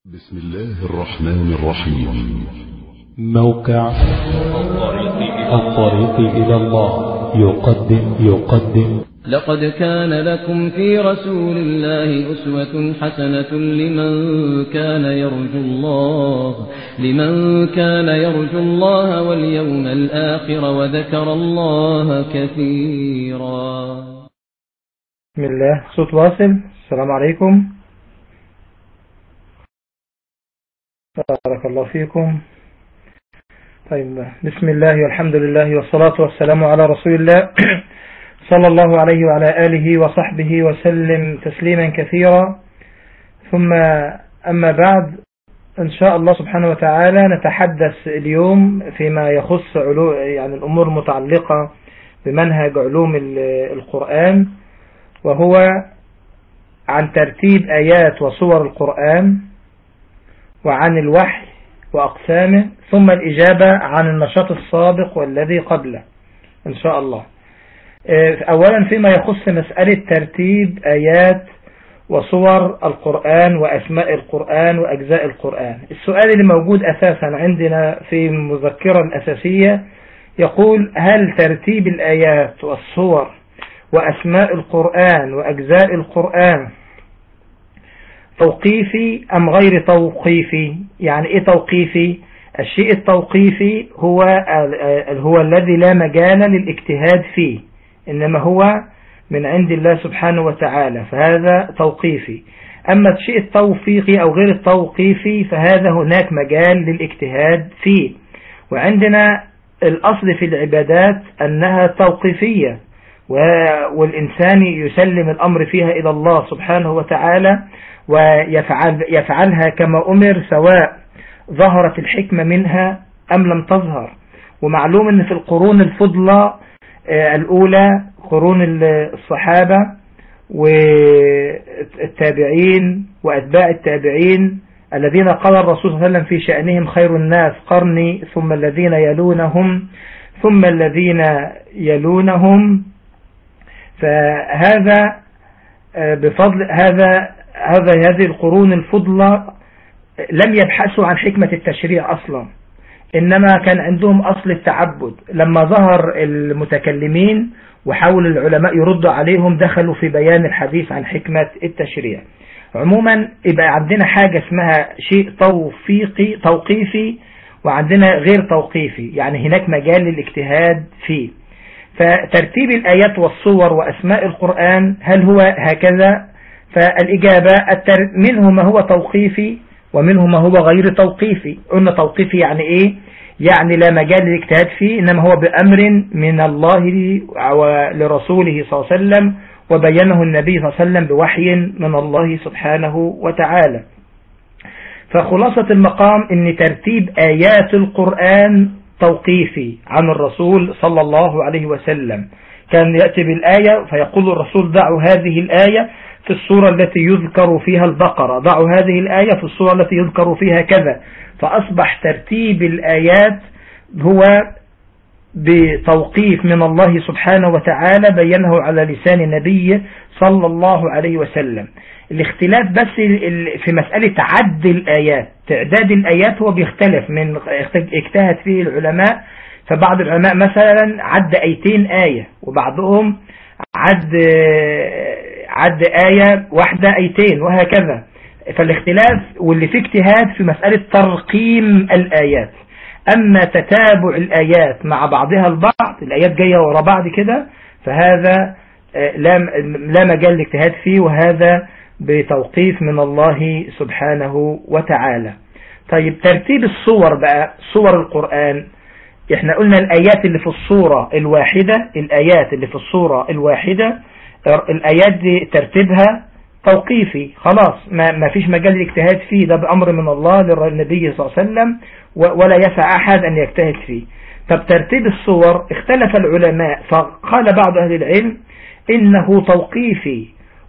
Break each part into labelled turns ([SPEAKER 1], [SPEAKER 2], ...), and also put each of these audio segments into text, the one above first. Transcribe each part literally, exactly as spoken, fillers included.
[SPEAKER 1] بسم الله الرحمن الرحيم.
[SPEAKER 2] موقع الطريق إلى الله يقدم يقدم
[SPEAKER 3] لقد كان لكم في رسول الله أسوة حسنة لمن كان يرجو الله لمن كان يرجو الله واليوم الآخر وذكر الله كثيرا.
[SPEAKER 4] بسم الله. صوت واصل. السلام عليكم. بارك الله فيكم. طيب، بسم الله والحمد لله والصلاة والسلام على رسول الله صلى الله عليه وعلى آله وصحبه وسلم تسليما كثيرا. ثم أما بعد، إن شاء الله سبحانه وتعالى نتحدث اليوم فيما يخص علو يعني الأمور المتعلقة بمنهج علوم القرآن، وهو عن ترتيب آيات وصور القرآن، وعن الوحي وأقسامه، ثم الإجابة عن النشاط السابق والذي قبله إن شاء الله. أولا فيما يخص مسألة ترتيب آيات وصور القرآن وأسماء القرآن وأجزاء القرآن، السؤال اللي موجود أساسا عندنا في المذكرة الأساسية يقول: هل ترتيب الآيات والصور وأسماء القرآن وأجزاء القرآن توقيفي أم غير توقيفي؟ يعني إيه توقيفي؟ الشيء التوقيفي هو هو الذي لا مجال للاجتهاد فيه، إنما هو من عند الله سبحانه وتعالى، فهذا توقيفي. أما الشيء التوفيقي أو غير التوقيفي فهذا هناك مجال للاجتهاد فيه. وعندنا الأصل في العبادات أنها توقيفية، والإنسان يسلم الأمر فيها إلى الله سبحانه وتعالى ويفعل يفعلها كما أمر، سواء ظهرت الحكمة منها أم لم تظهر. ومعلوم أن في القرون الفضلى الأولى، قرون الصحابة والتابعين وأتباع التابعين، الذين قال الرسول صلى الله عليه وسلم في شأنهم: خير الناس قرني ثم الذين يلونهم ثم الذين يلونهم. فهذا بفضل هذا هذا هذه القرون الفضلى لم يبحثوا عن حكمة التشريع أصلا، إنما كان عندهم أصل التعبد. لما ظهر المتكلمين وحاول العلماء يردوا عليهم، دخلوا في بيان الحديث عن حكمة التشريع. عموما يبقى عندنا حاجة اسمها شيء توفيقي توقيفي، وعندنا غير توقيفي، يعني هناك مجال للاجتهاد فيه. فترتيب الآيات والصور وأسماء القرآن هل هو هكذا؟ فالإجابة: منه ما هو توقيفي ومنه ما هو غير توقيفي. قلنا توقيفي يعني إيه؟ يعني لا مجال للاجتهاد فيه، إنما هو بأمر من الله ولرسوله صلى الله عليه وسلم، وبينه النبي صلى الله عليه وسلم بوحي من الله سبحانه وتعالى. فخلاصة المقام إن ترتيب آيات القرآن توقيفي عن الرسول صلى الله عليه وسلم. كان يأتي بالآية فيقول الرسول: دعوا هذه الآية في الصورة التي يذكر فيها البقرة، ضعوا هذه الآية في الصورة التي يذكر فيها كذا. فأصبح ترتيب الآيات هو بتوقيف من الله سبحانه وتعالى، بينه على لسان النبي صلى الله عليه وسلم. الاختلاف بس في مسألة عد الآيات، تعداد الآيات هو بيختلف، من اجتهد فيه العلماء. فبعض العلماء مثلا عد آيتين آية، وبعضهم عد عد آية واحدة آيتين، وهكذا. فالاختلاف واللي فيه اجتهاد في مسألة ترقيم الآيات. أما تتابع الآيات مع بعضها البعض، الآيات جاية ورا بعض كده، فهذا لا لا مجال للاجتهاد فيه، وهذا بتوقيف من الله سبحانه وتعالى. طيب، ترتيب الصور بقى، صور القرآن. احنا قلنا الآيات اللي في الصورة الواحدة الآيات اللي في الصورة الواحدة الآيات دي ترتيبها توقيفي، خلاص ما, ما فيش مجال للاجتهاد فيه، ده بأمر من الله للنبي صلى الله عليه وسلم، ولا يسع أحد أن يجتهد فيه. طب ترتيب الصور اختلف العلماء، فقال بعض أهل العلم إنه توقيفي،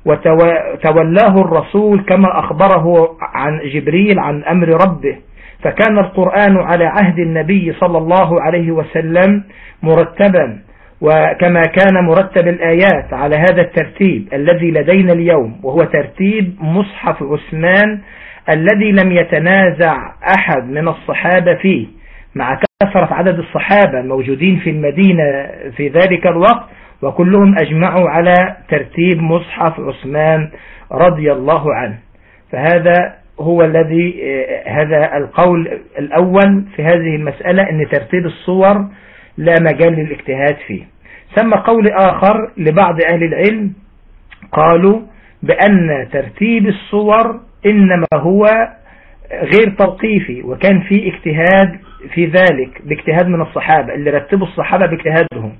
[SPEAKER 4] وتولاه الرسول كما أخبره عن جبريل عن أمر ربه. فكان القرآن على عهد النبي صلى الله عليه وسلم مرتبا، وكما كان مرتب الآيات على هذا الترتيب الذي لدينا اليوم، وهو ترتيب مصحف عثمان الذي لم يتنازع أحد من الصحابة فيه مع كثرة عدد الصحابة الموجودين في المدينة في ذلك الوقت، وكلهم أجمعوا على ترتيب مصحف عثمان رضي الله عنه. فهذا هو الذي هذا القول الأول في هذه المسألة، أن ترتيب الصور لا مجال للاجتهاد فيه. ثم قول آخر لبعض أهل العلم قالوا بأن ترتيب الصور إنما هو غير توقيفي، وكان في اجتهاد في ذلك باجتهاد من الصحابة اللي رتبوا الصحابة باجتهادهم،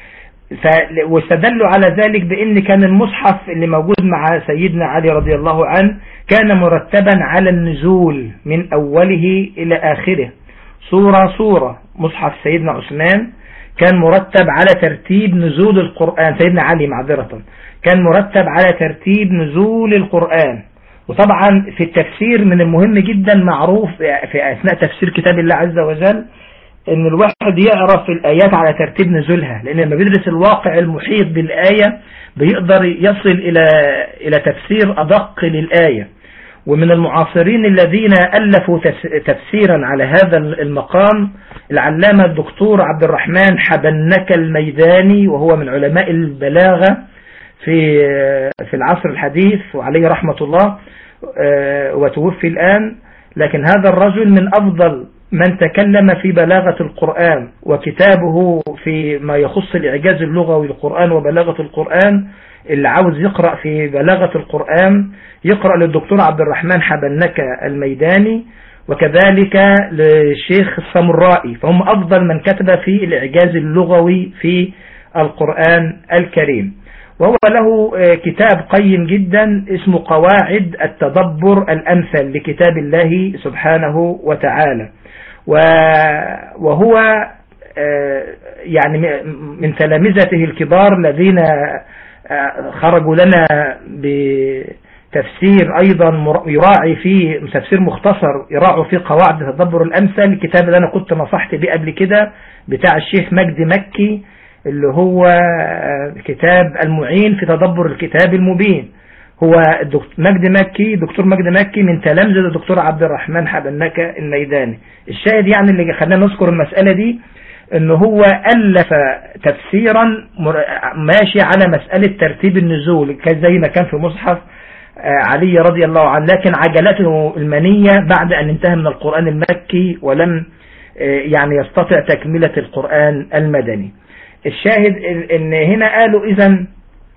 [SPEAKER 4] واستدلوا على ذلك بأن كان المصحف اللي موجود مع سيدنا علي رضي الله عنه كان مرتبا على النزول من أوله إلى آخره صورة صورة. مصحف سيدنا عثمان كان مرتب على ترتيب نزول القرآن، سيدنا علي معذرة كان مرتب على ترتيب نزول القرآن. وطبعا في التفسير من المهم جدا معروف في أثناء تفسير كتاب الله عز وجل ان الواحد يعرف الآيات على ترتيب نزولها، لأن لما بيدرس الواقع المحيط بالآية بيقدر يصل إلى إلى تفسير أدق للآية. ومن المعاصرين الذين ألفوا تفسيرا على هذا المقام العلامة الدكتور عبد الرحمن حبنك الميداني، وهو من علماء البلاغة في في العصر الحديث وعليه رحمة الله، وتوفي الآن. لكن هذا الرجل من أفضل من تكلم في بلاغة القرآن، وكتابه في ما يخص الإعجاز اللغوي للقرآن وبلاغة القرآن، اللي عاوز يقرأ في بلاغة القرآن يقرأ للدكتور عبد الرحمن حبنك الميداني، وكذلك للشيخ السامرائي، فهم أفضل من كتب في الإعجاز اللغوي في القرآن الكريم. وهو له كتاب قيم جدا اسمه قواعد التدبر الأمثل لكتاب الله سبحانه وتعالى، وهو يعني من تلامذته الكبار الذين خرجوا لنا بتفسير أيضا يراعي في تفسير مختصر يراعوا في قواعد التدبر الأمثل. الكتاب اللي أنا كنت نصحت به قبل كده بتاع الشيخ مجدي مكي، اللي هو كتاب المعين في تدبر الكتاب المبين. هو مجدي مكي دكتور مجدي مكي من تلامذة الدكتور عبد الرحمن حبنك الميداني. الشاهد يعني اللي خلينا نذكر المسألة دي انه هو ألف تفسيرا ماشي على مسألة ترتيب النزول كان زي ما كان في مصحف علي رضي الله عنه، لكن عجلته المنية بعد أن انتهى من القرآن المكي ولم يعني يستطع تكملة القرآن المدني. الشاهد ان هنا قالوا اذا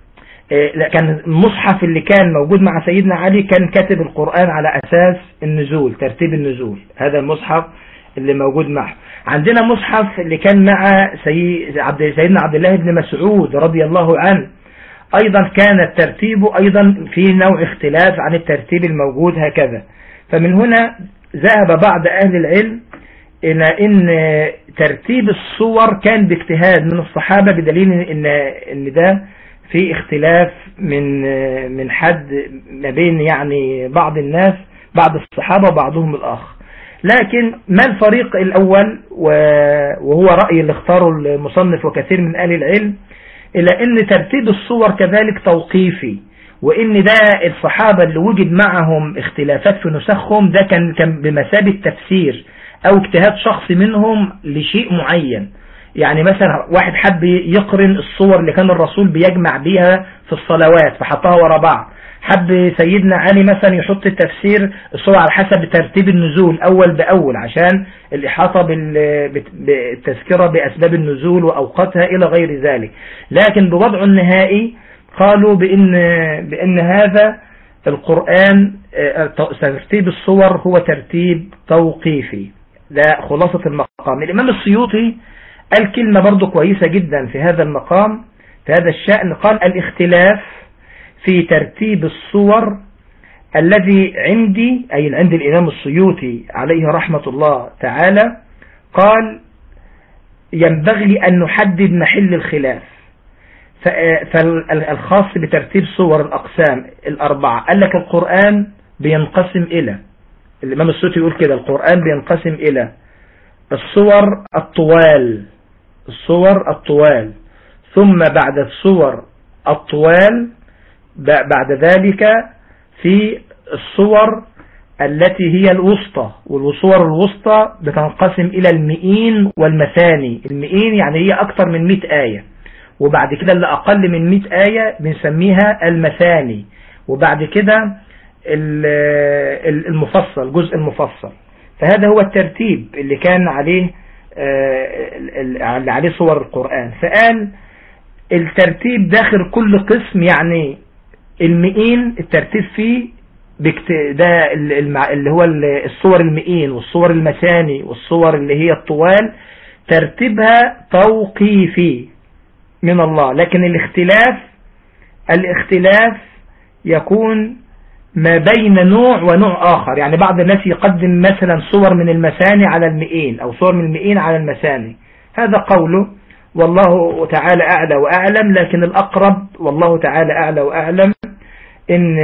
[SPEAKER 4] كان المصحف اللي كان موجود مع سيدنا علي كان كاتب القرآن على اساس النزول، ترتيب النزول. هذا المصحف اللي موجود معه. عندنا مصحف اللي كان مع سيدنا عبد الله بن مسعود رضي الله عنه، ايضا كان الترتيب ايضا في نوع اختلاف عن الترتيب الموجود هكذا. فمن هنا ذهب بعض اهل العلم إن إن ترتيب الصور كان باجتهاد من الصحابة، بدليل إن إن ده في اختلاف من من حد ما بين يعني بعض الناس بعض الصحابة وبعضهم الآخر. لكن ما الفريق الأول وهو رأي اللي اختاره المصنف وكثير من أهل العلم، إلى إن ترتيب الصور كذلك توقيفي، وإن ده الصحابة اللي وجد معهم اختلافات في نسخهم ده كان كان بمثابة تفسير او اجتهاد شخصي منهم لشيء معين. يعني مثلا واحد حب يقرن الصور اللي كان الرسول بيجمع بيها في الصلوات فحطها ورا بعض، حب سيدنا علي مثلا يحط التفسير الصور على حسب ترتيب النزول اول باول عشان الاحاطة بالتذكرة باسباب النزول واوقاتها الى غير ذلك. لكن بوضعه النهائي قالوا بان بان هذا القرآن ترتيب الصور هو ترتيب توقيفي. ده خلاصة المقام. الإمام السيوطي قال كلمة برضو كويسة جدا في هذا المقام في هذا الشأن، قال الاختلاف في ترتيب الصور الذي عندي أي عند الإمام السيوطي عليه رحمة الله تعالى، قال ينبغي أن نحدد محل الخلاف. فالخاص بترتيب صور الأقسام الأربعة قال لك القرآن بينقسم إلى، الإمام السيوطي يقول كده القرآن بينقسم إلى الصور الطوال الصور الطوال ثم بعد الصور الطوال بعد ذلك في الصور التي هي الوسطى، والصور الوسطى بتنقسم إلى المئين والمثاني. المئين يعني هي أكثر من مئة آية، وبعد كده اللي أقل من مئة آية بنسميها المثاني، وبعد كده المفصل، جزء المفصل. فهذا هو الترتيب اللي كان عليه اللي عليه صور القرآن. فقال الترتيب داخل كل قسم، يعني المئين الترتيب فيه ده اللي هو الصور المئين والصور المثاني والصور اللي هي الطوال، ترتيبها توقيفي من الله. لكن الاختلاف الاختلاف يكون ما بين نوع ونوع آخر. يعني بعض الناس يقدم مثلا صور من المثاني على المئين أو صور من المئين على المثاني، هذا قوله والله تعالى أعلى وأعلم. لكن الأقرب والله تعالى أعلى وأعلم إن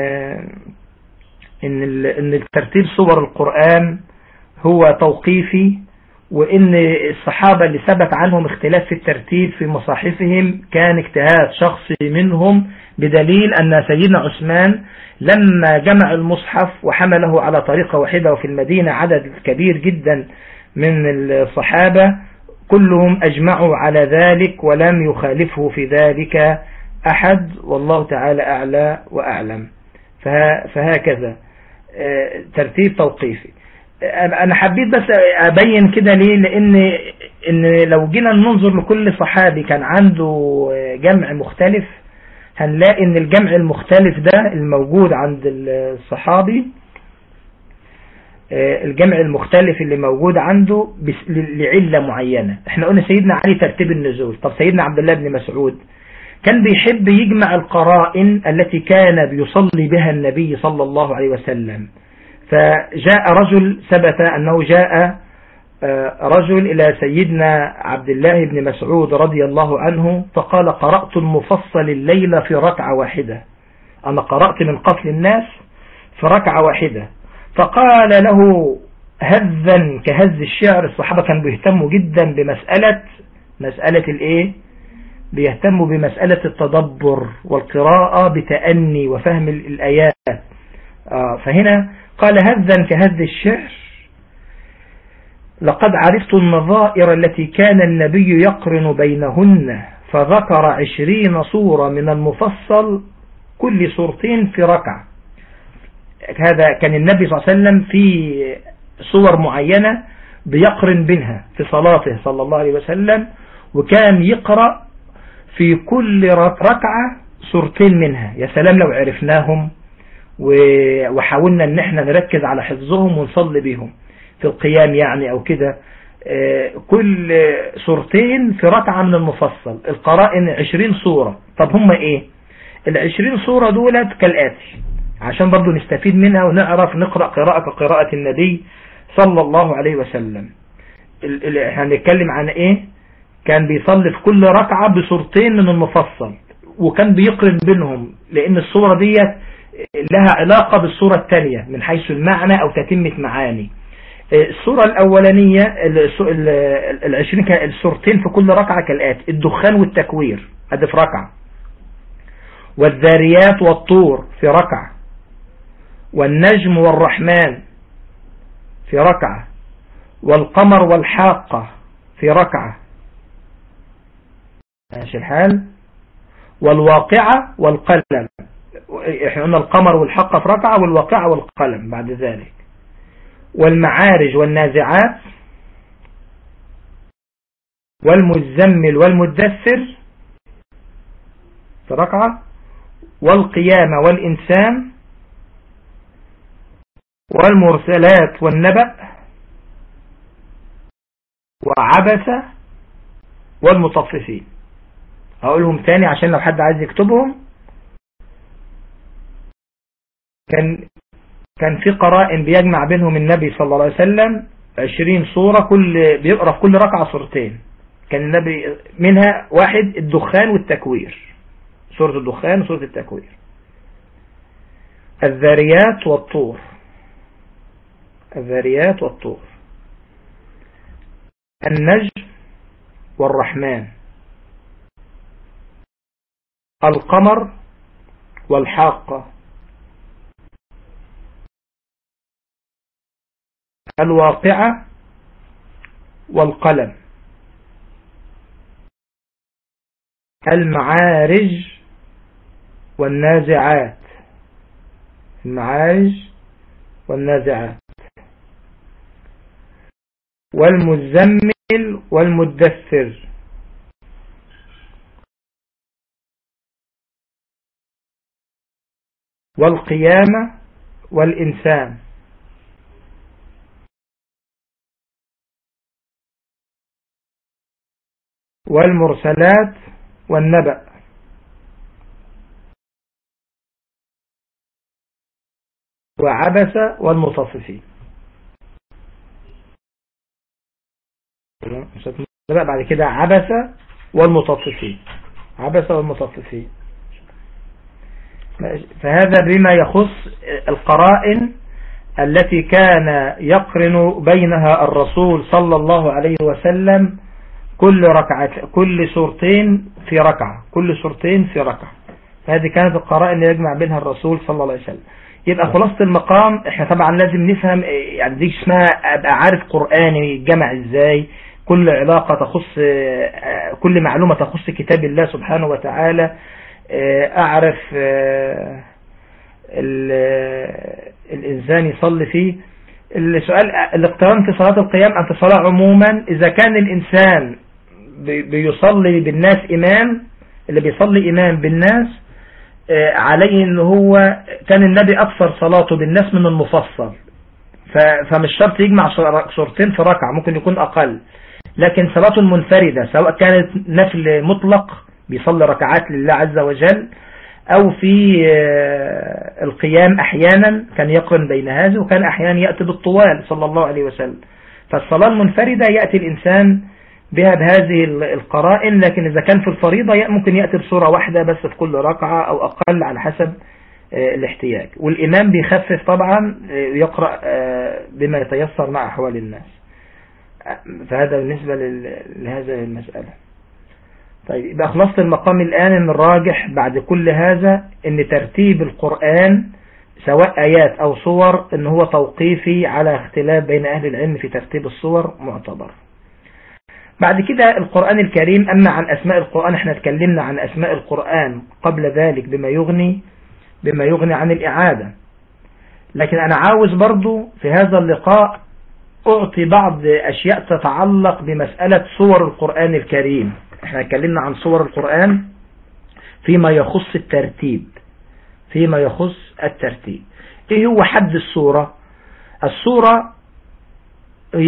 [SPEAKER 4] إن إن الترتيب صور القرآن هو توقيفي، وإن الصحابة اللي ثبت عنهم اختلاف في الترتيب في مصاحفهم كان اجتهاد شخصي منهم، بدليل أن سيدنا عثمان لما جمع المصحف وحمله على طريقة واحدة، وفي المدينة عدد كبير جدا من الصحابة كلهم أجمعوا على ذلك ولم يخالفه في ذلك أحد، والله تعالى أعلى وأعلم. فهكذا ترتيب توقيفي. أنا حبيت بس أبين كده ليه، لأن إن لو جينا ننظر لكل صحابي كان عنده جمع مختلف، هنلاقي إن الجمع المختلف ده الموجود عند الصحابي، الجمع المختلف اللي موجود عنده لعلة معينة. احنا قلنا سيدنا علي ترتيب النزول. طب سيدنا عبد الله بن مسعود كان بيحب يجمع القرائن التي كان بيصلي بها النبي صلى الله عليه وسلم. فجاء رجل، ثبت أنه جاء رجل إلى سيدنا عبد الله بن مسعود رضي الله عنه فقال: قرأت المفصل الليلة في ركعة واحدة، أنا قرأت من قتل الناس في ركعة واحدة. فقال له هذا كهز الشعر. الصحابة كانوا بيهتموا جدا بمسألة مسألة الايه بيهتموا بمسألة التدبر والقراءة بتأني وفهم الآيات. آه فهنا قال هذا كهز الشعر، لقد عرفت النظائر التي كان النبي يقرن بينهن، فذكر عشرين صورة من المفصل كل صورتين في ركعة. هذا كان النبي صلى الله عليه وسلم في صور معينة بيقرن بينها في صلاته صلى الله عليه وسلم، وكان يقرأ في كل ركعة صورتين منها. يا سلام لو عرفناهم وحاولنا ان احنا نركز على حفظهم ونصلي بهم في القيام يعني او كده. كل صورتين في ركعة من المفصل، القرائن عشرين صورة. طب هم ايه العشرين صورة دولت؟ كالآتي عشان برضو نستفيد منها ونعرف نقرأ قراءة قراءة النبي صلى الله عليه وسلم. هنتكلم عن ايه؟ كان بيصلي في كل ركعة بصورتين من المفصل، وكان بيقرن بينهم لان الصورة دي لها علاقة بالصورة الثانية من حيث المعنى او تتمة معاني. الصورة الاولانية العشرين الصورتين في كل ركعة كالآتي: الدخان والتكوير هذا في ركعة، والذاريات والطور في ركعة، والنجم والرحمن في ركعة، والقمر والحاقة في ركعة، ماشي الحال، والواقعة والقلم. احنا قلنا القمر والحاقة في ركعة، والواقعة والقلم بعد ذلك، والمعارج والنازعات، والمزمل والمدثر في ركعة، والقيامة والإنسان، والمرسلات والنبأ، وعبس، والمطففين. هقولهم تاني عشان لو حد عايز يكتبهم. كان كان في قرائن بيجمع بينهم النبي صلى الله عليه وسلم عشرين صورة، كل بيقرأ في كل ركعة صورتين. كان النبي منها واحد الدخان والتكوير، سورة الدخان وسورة التكوير، الذاريات والطور، الذاريات والطور، النجم والرحمن، القمر والحاقة، الواقعة والقلم، المعارج والنازعات، المعارج والنازعات، والمزمل والمدثر، والقيامة والإنسان، والمرسلات والنبأ، وعبس والمطففين. بعد كده عبس والمطففين، عبس والمطففين. فهذا بما يخص القرائن التي كان يقرن بينها الرسول صلى الله عليه وسلم كل ركعة، كل سورتين في ركعة، كل سورتين في ركعة. هذه كانت القرائن اللي يجمع بينها الرسول صلى الله عليه وسلم. يبقى خلاصة المقام احنا طبعا لازم نفهم، يعني دي اسمها ابقى عارف قرآني يتجمع ازاي، كل علاقة تخص، كل معلومة تخص كتاب الله سبحانه وتعالى اعرف الانسان يصلي فيه. السؤال الاقتران في صلاة القيام أم في الصلاة عموما، إذا كان الإنسان بيصلي بالناس إمام، اللي بيصلي إمام بالناس عليه إن هو كان النبي أكثر صلاته بالناس من المفصل، فمش شرط يجمع صورتين في ركعة، ممكن يكون أقل. لكن صلاته المنفردة سواء كانت نفل مطلق بيصلي ركعات لله عز وجل، أو في القيام أحيانا كان يقرن بين هذا، وكان أحيانا يأتي بالطوال صلى الله عليه وسلم. فالصلاة المنفردة يأتي الإنسان بها بهذه القرائن، لكن إذا كان في الفريضة ممكن يأتي بصورة واحدة بس في كل ركعة أو أقل على حسب الاحتياج. والإمام بيخفف طبعا، يقرأ بما يتيسر مع أحوال الناس. فهذا بالنسبة لهذه المسألة. طيب يبقى خلصت المقام الآن ان الراجح بعد كل هذا ان ترتيب القرآن سواء آيات أو صور ان هو توقيفي على اختلاف بين أهل العلم في ترتيب الصور معتبر. بعد كده القرآن الكريم. أما عن أسماء القرآن احنا اتكلمنا عن أسماء القرآن قبل ذلك بما يغني بما يغني عن الإعادة، لكن أنا عاوز برضو في هذا اللقاء أعطي بعض أشياء تتعلق بمسألة صور القرآن الكريم. احنا اتكلمنا عن صور القرآن فيما يخص الترتيب، فيما يخص الترتيب. ايه هو حد السورة؟ السورة هي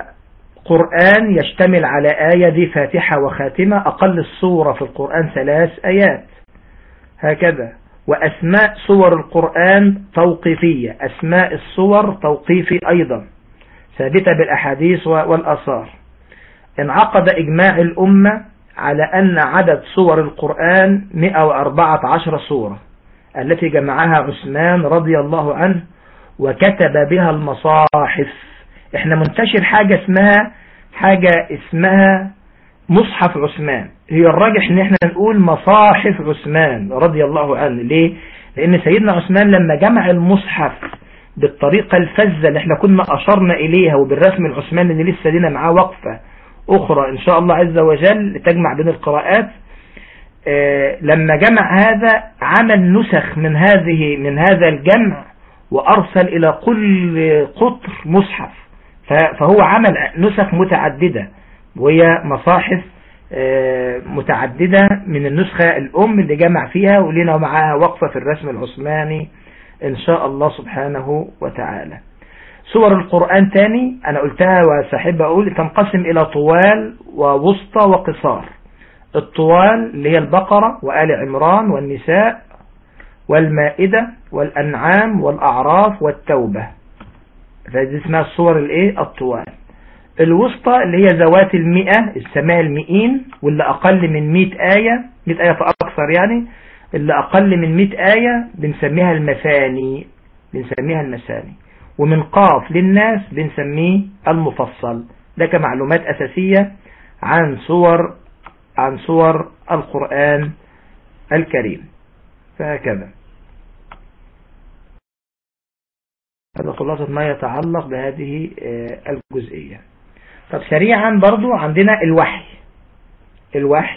[SPEAKER 4] قرآن يشتمل على آية ذي فاتحة وخاتمة، أقل السورة في القرآن ثلاث آيات هكذا. وأسماء سور القرآن توقيفية، أسماء السور توقيفي أيضا ثابتة بالأحاديث والآثار. انعقد إجماع الأمة على أن عدد سور القرآن مئة وأربعة عشر سورة التي جمعها عثمان رضي الله عنه وكتب بها المصاحف. احنا منتشر حاجة اسمها حاجة اسمها مصحف عثمان، هي الراجح ان احنا نقول مصاحف عثمان رضي الله عنه. ليه؟ لأن سيدنا عثمان لما جمع المصحف بالطريقة الفزة اللي احنا كنا أشرنا إليها وبالرسم العثماني اللي لسه لنا معاه وقفة أخرى إن شاء الله عز وجل لتجمع بين القراءات، اه لما جمع هذا عمل نسخ من هذه من هذا الجمع وأرسل إلى كل قطر مصحف، فهو عمل نسخ متعددة وهي مصاحف اه متعددة من النسخة الأم اللي جمع فيها، ولنا معها وقفة في الرسم العثماني إن شاء الله سبحانه وتعالى. سور القرآن تاني أنا قلتها وساحب أقول تنقسم إلى طوال ووسطى وقصار. الطوال اللي هي البقرة وآل عمران والنساء والمائدة والأنعام والأعراف والتوبة، فهذه اسمها الصور الايه الطوال. الوسطى اللي هي ذوات المئة السماء المئين، واللي أقل من مئة آية، مئة آية فأكثر يعني، اللي أقل من مئة آية بنسميها المثاني، بنسميها المثاني. ومن قاف للناس بنسميه المفصل. ده كمعلومات أساسية عن صور عن صور القرآن الكريم. فهكذا. هذا خلاصة ما يتعلق بهذه الجزئية. طب سريعا برضو عندنا الوحي. الوحي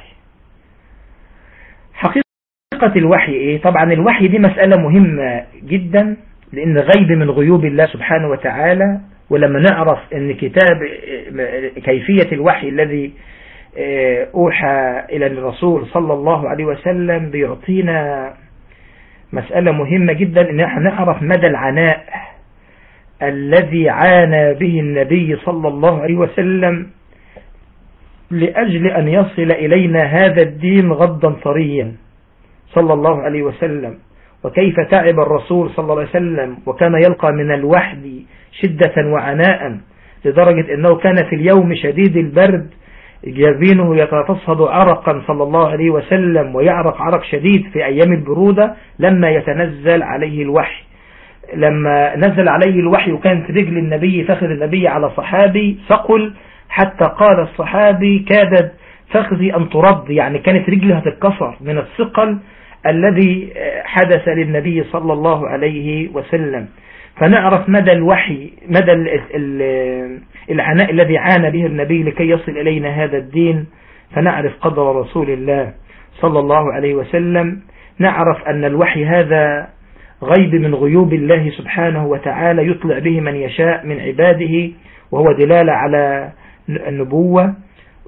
[SPEAKER 4] حقيقة الوحي ايه؟ طبعا الوحي دي مسألة مهمة جدا، لان غيب من غيوب الله سبحانه وتعالى. ولما نعرف ان كتاب كيفية الوحي الذي اوحى الى الرسول صلى الله عليه وسلم بيعطينا مسألة مهمة جدا، ان احنا نعرف مدى العناء الذي عانى به النبي صلى الله عليه وسلم لأجل أن يصل إلينا هذا الدين غضا طريا صلى الله عليه وسلم، وكيف تعب الرسول صلى الله عليه وسلم وكان يلقى من الوحي شدة وعناء، لدرجة أنه كان في اليوم شديد البرد جبينه يتصهد عرقا صلى الله عليه وسلم، ويعرق عرق شديد في أيام البرودة لما يتنزل عليه الوحي. لما نزل عليه الوحي وكانت رجل النبي فخذ النبي على صحابي ثقل، حتى قال الصحابي كادت فخذي أن ترد، يعني كانت رجلها تتكسر من الثقل الذي حدث للنبي صلى الله عليه وسلم. فنعرف مدى الوحي، مدى العناء الذي عانى به النبي لكي يصل إلينا هذا الدين، فنعرف قدر رسول الله صلى الله عليه وسلم. نعرف أن الوحي هذا غيب من غيوب الله سبحانه وتعالى يطلع به من يشاء من عباده، وهو دلالة على النبوة.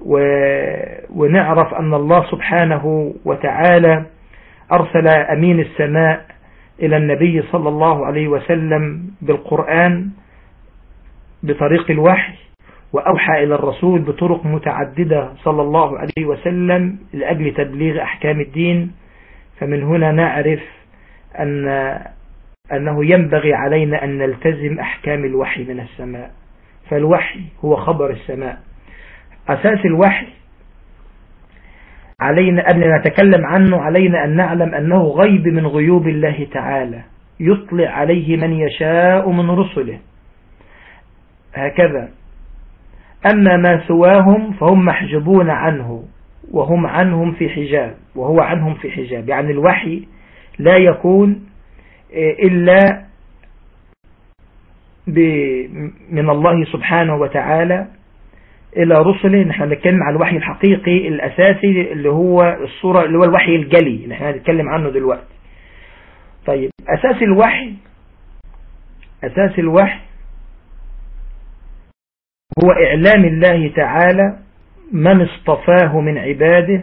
[SPEAKER 4] ونعرف أن الله سبحانه وتعالى أرسل أمين السماء إلى النبي صلى الله عليه وسلم بالقرآن بطريق الوحي، وأوحى إلى الرسول بطرق متعددة صلى الله عليه وسلم لأجل تبليغ أحكام الدين. فمن هنا نعرف أن أنه ينبغي علينا أن نلتزم أحكام الوحي من السماء، فالوحي هو خبر السماء. أساس الوحي علينا قبل أن نتكلم عنه علينا أن نعلم أنه غيب من غيوب الله تعالى يطلع عليه من يشاء من رسله هكذا. أما ما سواهم فهم محجوبون عنه، وهم عنهم في حجاب، وهو عنهم في حجاب. يعني الوحي لا يكون إلا من الله سبحانه وتعالى إلى رسله. نحن نتكلم عن الوحي الحقيقي الأساسي اللي هو الصورة، اللي هو الوحي الجلي نحن نتكلم عنه دلوقتي. طيب أساس الوحي أساس الوحي هو إعلام الله تعالى من اصطفاه من عباده،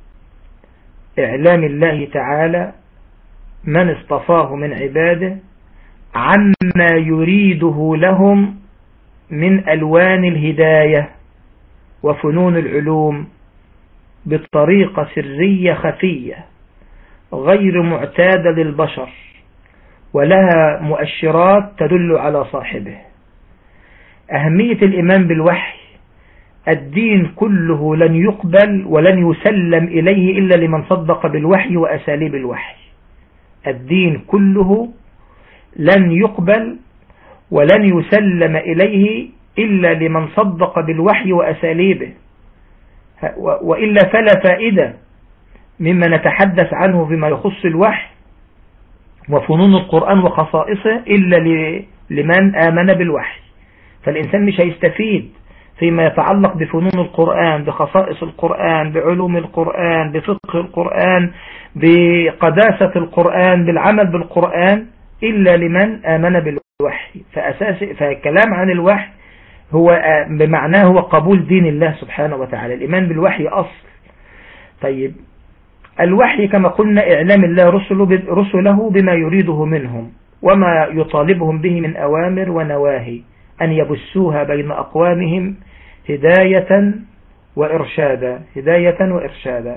[SPEAKER 4] إعلام الله تعالى من اصطفاه من عباده عما يريده لهم من ألوان الهداية وفنون العلوم بطريقة سرية خفية غير معتادة للبشر، ولها مؤشرات تدل على صاحبه. أهمية الإيمان بالوحي: الدين كله لن يقبل ولن يسلم إليه إلا لمن صدق بالوحي وأساليب الوحي. الدين كله لن يقبل ولن يسلم إليه إلا لمن صدق بالوحي وأساليبه، وإلا فلا فائدة مما نتحدث عنه فيما يخص الوحي وفنون القرآن وخصائصه إلا لمن آمن بالوحي. فالإنسان مش هيستفيد فيما يتعلق بفنون القرآن، بخصائص القرآن، بعلوم القرآن، بفقه القرآن، بقداسة القرآن، بالعمل بالقرآن، إلا لمن آمن بالوحي. فأساس فالكلام عن الوحي هو بمعناه هو قبول دين الله سبحانه وتعالى. الإيمان بالوحي أصل. طيب الوحي كما قلنا إعلام الله رسله, رسله بما يريده منهم وما يطالبهم به من أوامر ونواهي أن يبثوها بين أقوامهم هداية وإرشادا هداية وإرشادا.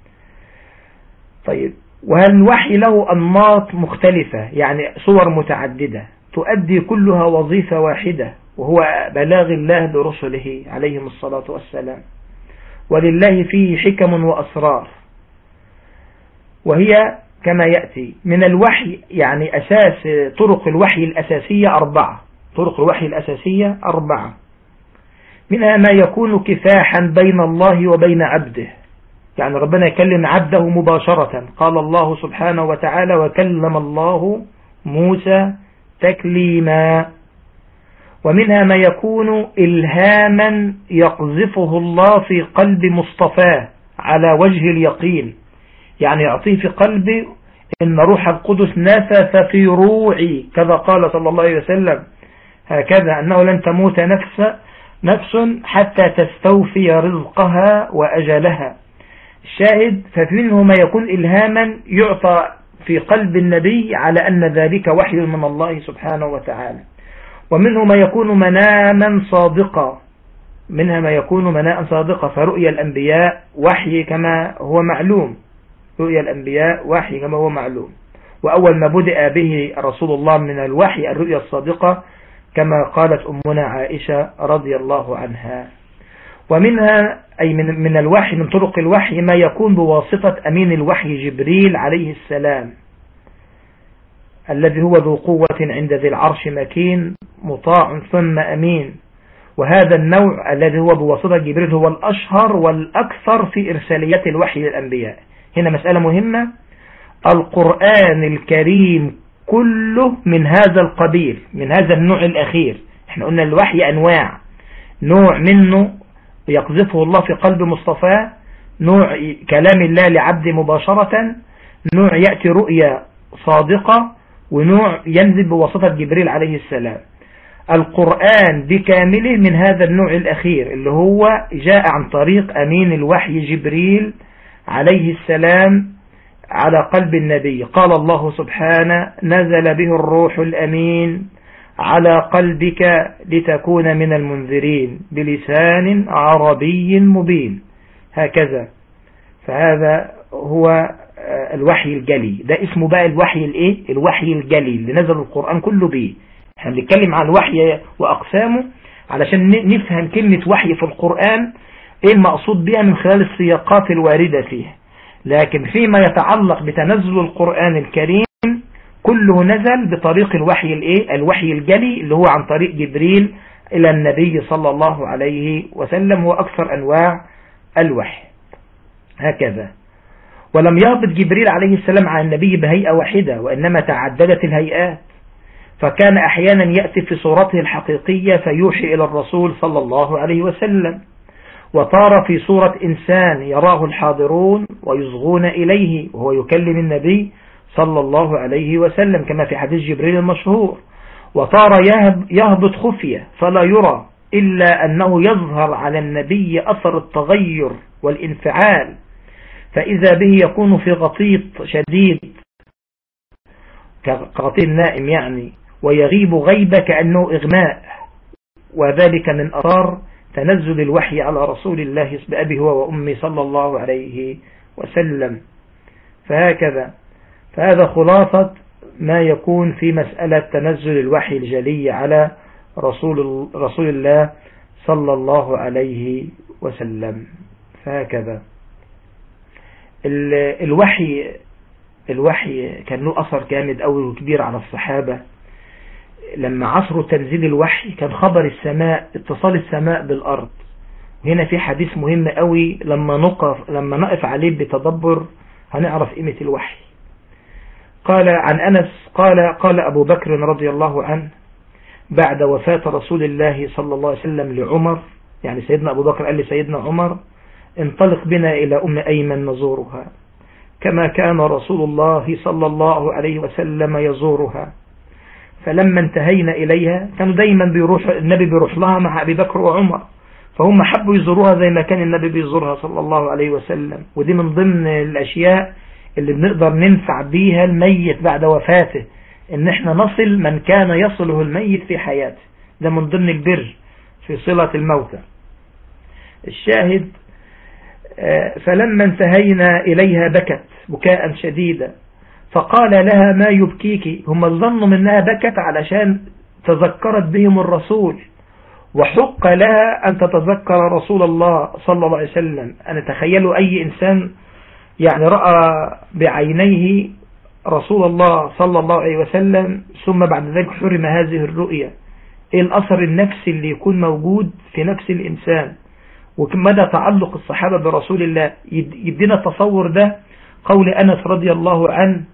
[SPEAKER 4] طيب وهل الوحي له أنماط مختلفة، يعني صور متعددة تؤدي كلها وظيفة واحدة، وهو بلاغ الله لرسله عليهم الصلاة والسلام. ولله فيه حكم وأسرار، وهي كما يأتي من الوحي. يعني أساس طرق الوحي الأساسية أربعة طرق الوحي الأساسية أربعة منها ما يكون كفاحا بين الله وبين عبده، يعني ربنا يكلم عبده مباشرة. قال الله سبحانه وتعالى: وكلم الله موسى تكليما. ومنها ما يكون إلهاما يقذفه الله في قلب مصطفاه على وجه اليقين، يعني يعطيه في قلبه إن روح القدس نفث في روعي، كذا قال صلى الله عليه وسلم هكذا أنه لن تموت نفس نفس حتى تستوفي رزقها وأجلها. الشاهد فمنه ما يكون إلهاما يعطى في قلب النبي على أن ذلك وحي من الله سبحانه وتعالى. ومنه ما يكون مناما صادقا، منها ما يكون مناء صادقا، فرؤيا الأنبياء وحي كما هو معلوم، رؤيا الأنبياء وحي كما هو معلوم. وأول ما بدأ به رسول الله من الوحي الرؤيا الصادقة كما قالت أمنا عائشة رضي الله عنها. ومنها أي من, من الوحي من طرق الوحي ما يكون بواسطة أمين الوحي جبريل عليه السلام، الذي هو ذو قوة عند ذي العرش مكين مطاع ثم أمين. وهذا النوع الذي هو بواسطة جبريل هو الأشهر والأكثر في إرساليات الوحي للأنبياء. هنا مسألة مهمة، القرآن الكريم كله من هذا القبيل، من هذا النوع الأخير. احنا قلنا الوحي أنواع، نوع منه يقذفه الله في قلب مصطفى، نوع كلام الله لعبد مباشرة، نوع يأتي رؤيا صادقة، ونوع ينزل بواسطة جبريل عليه السلام. القرآن بكامله من هذا النوع الأخير اللي هو جاء عن طريق أمين الوحي جبريل عليه السلام على قلب النبي. قال الله سبحانه نزل به الروح الأمين على قلبك لتكون من المنذرين بلسان عربي مبين، هكذا. فهذا هو الوحي الجلي، ده اسمه بقى الوحي الايه الوحي الجلي اللي نزل القرآن كله به. احنا بنتكلم عن الوحي وأقسامه علشان نفهم كلمة وحي في القرآن ايه المقصود بها من خلال السياقات الواردة فيها. لكن فيما يتعلق بتنزل القرآن الكريم كله نزل بطريق الوحي الايه الوحي الجلي اللي هو عن طريق جبريل الى النبي صلى الله عليه وسلم، واكثر انواع الوحي هكذا. ولم يهبط جبريل عليه السلام على النبي بهيئة واحدة، وإنما تعددت الهيئات، فكان أحيانا يأتي في صورته الحقيقية فيوحي إلى الرسول صلى الله عليه وسلم، وطار في صورة إنسان يراه الحاضرون ويصغون إليه وهو يكلم النبي صلى الله عليه وسلم كما في حديث جبريل المشهور، وطار يهبط خفية فلا يرى إلا أنه يظهر على النبي أثر التغير والانفعال، فإذا به يكون في غطيط شديد كغطيط النائم يعني، ويغيب غيبة كأنه إغماء، وذلك من أثار تنزل الوحي على رسول الله بأبي هو وأمي صلى الله عليه وسلم. فهكذا، فهذا خلاصة ما يكون في مسألة تنزل الوحي الجلي على رسول, رسول الله صلى الله عليه وسلم. فهكذا الوحي الوحي كان له أثر جامد أوي وكبير على الصحابة. لما عصروا تنزيل الوحي كان خبر السماء اتصال السماء بالأرض. هنا في حديث مهم أوي لما نقف لما نقف عليه بتدبر هنعرف قيمة الوحي. قال عن أنس قال قال أبو بكر رضي الله عنه بعد وفاة رسول الله صلى الله عليه وسلم لعمر، يعني سيدنا أبو بكر قال لسيدنا عمر انطلق بنا إلى أم أيمن نزورها كما كان رسول الله صلى الله عليه وسلم يزورها. فلما انتهينا إليها كانوا دايما بيروح النبي بيروح لها مع أبي بكر وعمر، فهم حبوا يزوروها زي ما كان النبي بيزورها صلى الله عليه وسلم. ودي من ضمن الأشياء اللي بنقدر ننفع بيها الميت بعد وفاته، ان احنا نصل من كان يصله الميت في حياته، ده من ضمن البر في صلة الموتى. الشاهد فلما انتهينا إليها بكت بكاء شديدا، فقال لها ما يبكيك. هم ظنوا منها بكت علشان تذكرت بهم الرسول، وحق لها أن تتذكر رسول الله صلى الله عليه وسلم. أنا تخيلوا أي إنسان يعني رأى بعينيه رسول الله صلى الله عليه وسلم ثم بعد ذلك حرم هذه الرؤية، ايه الأثر النفسي اللي يكون موجود في نفس الإنسان، ومدى تعلق الصحابة برسول الله. يدينا التصور ده قول أنس رضي الله عنه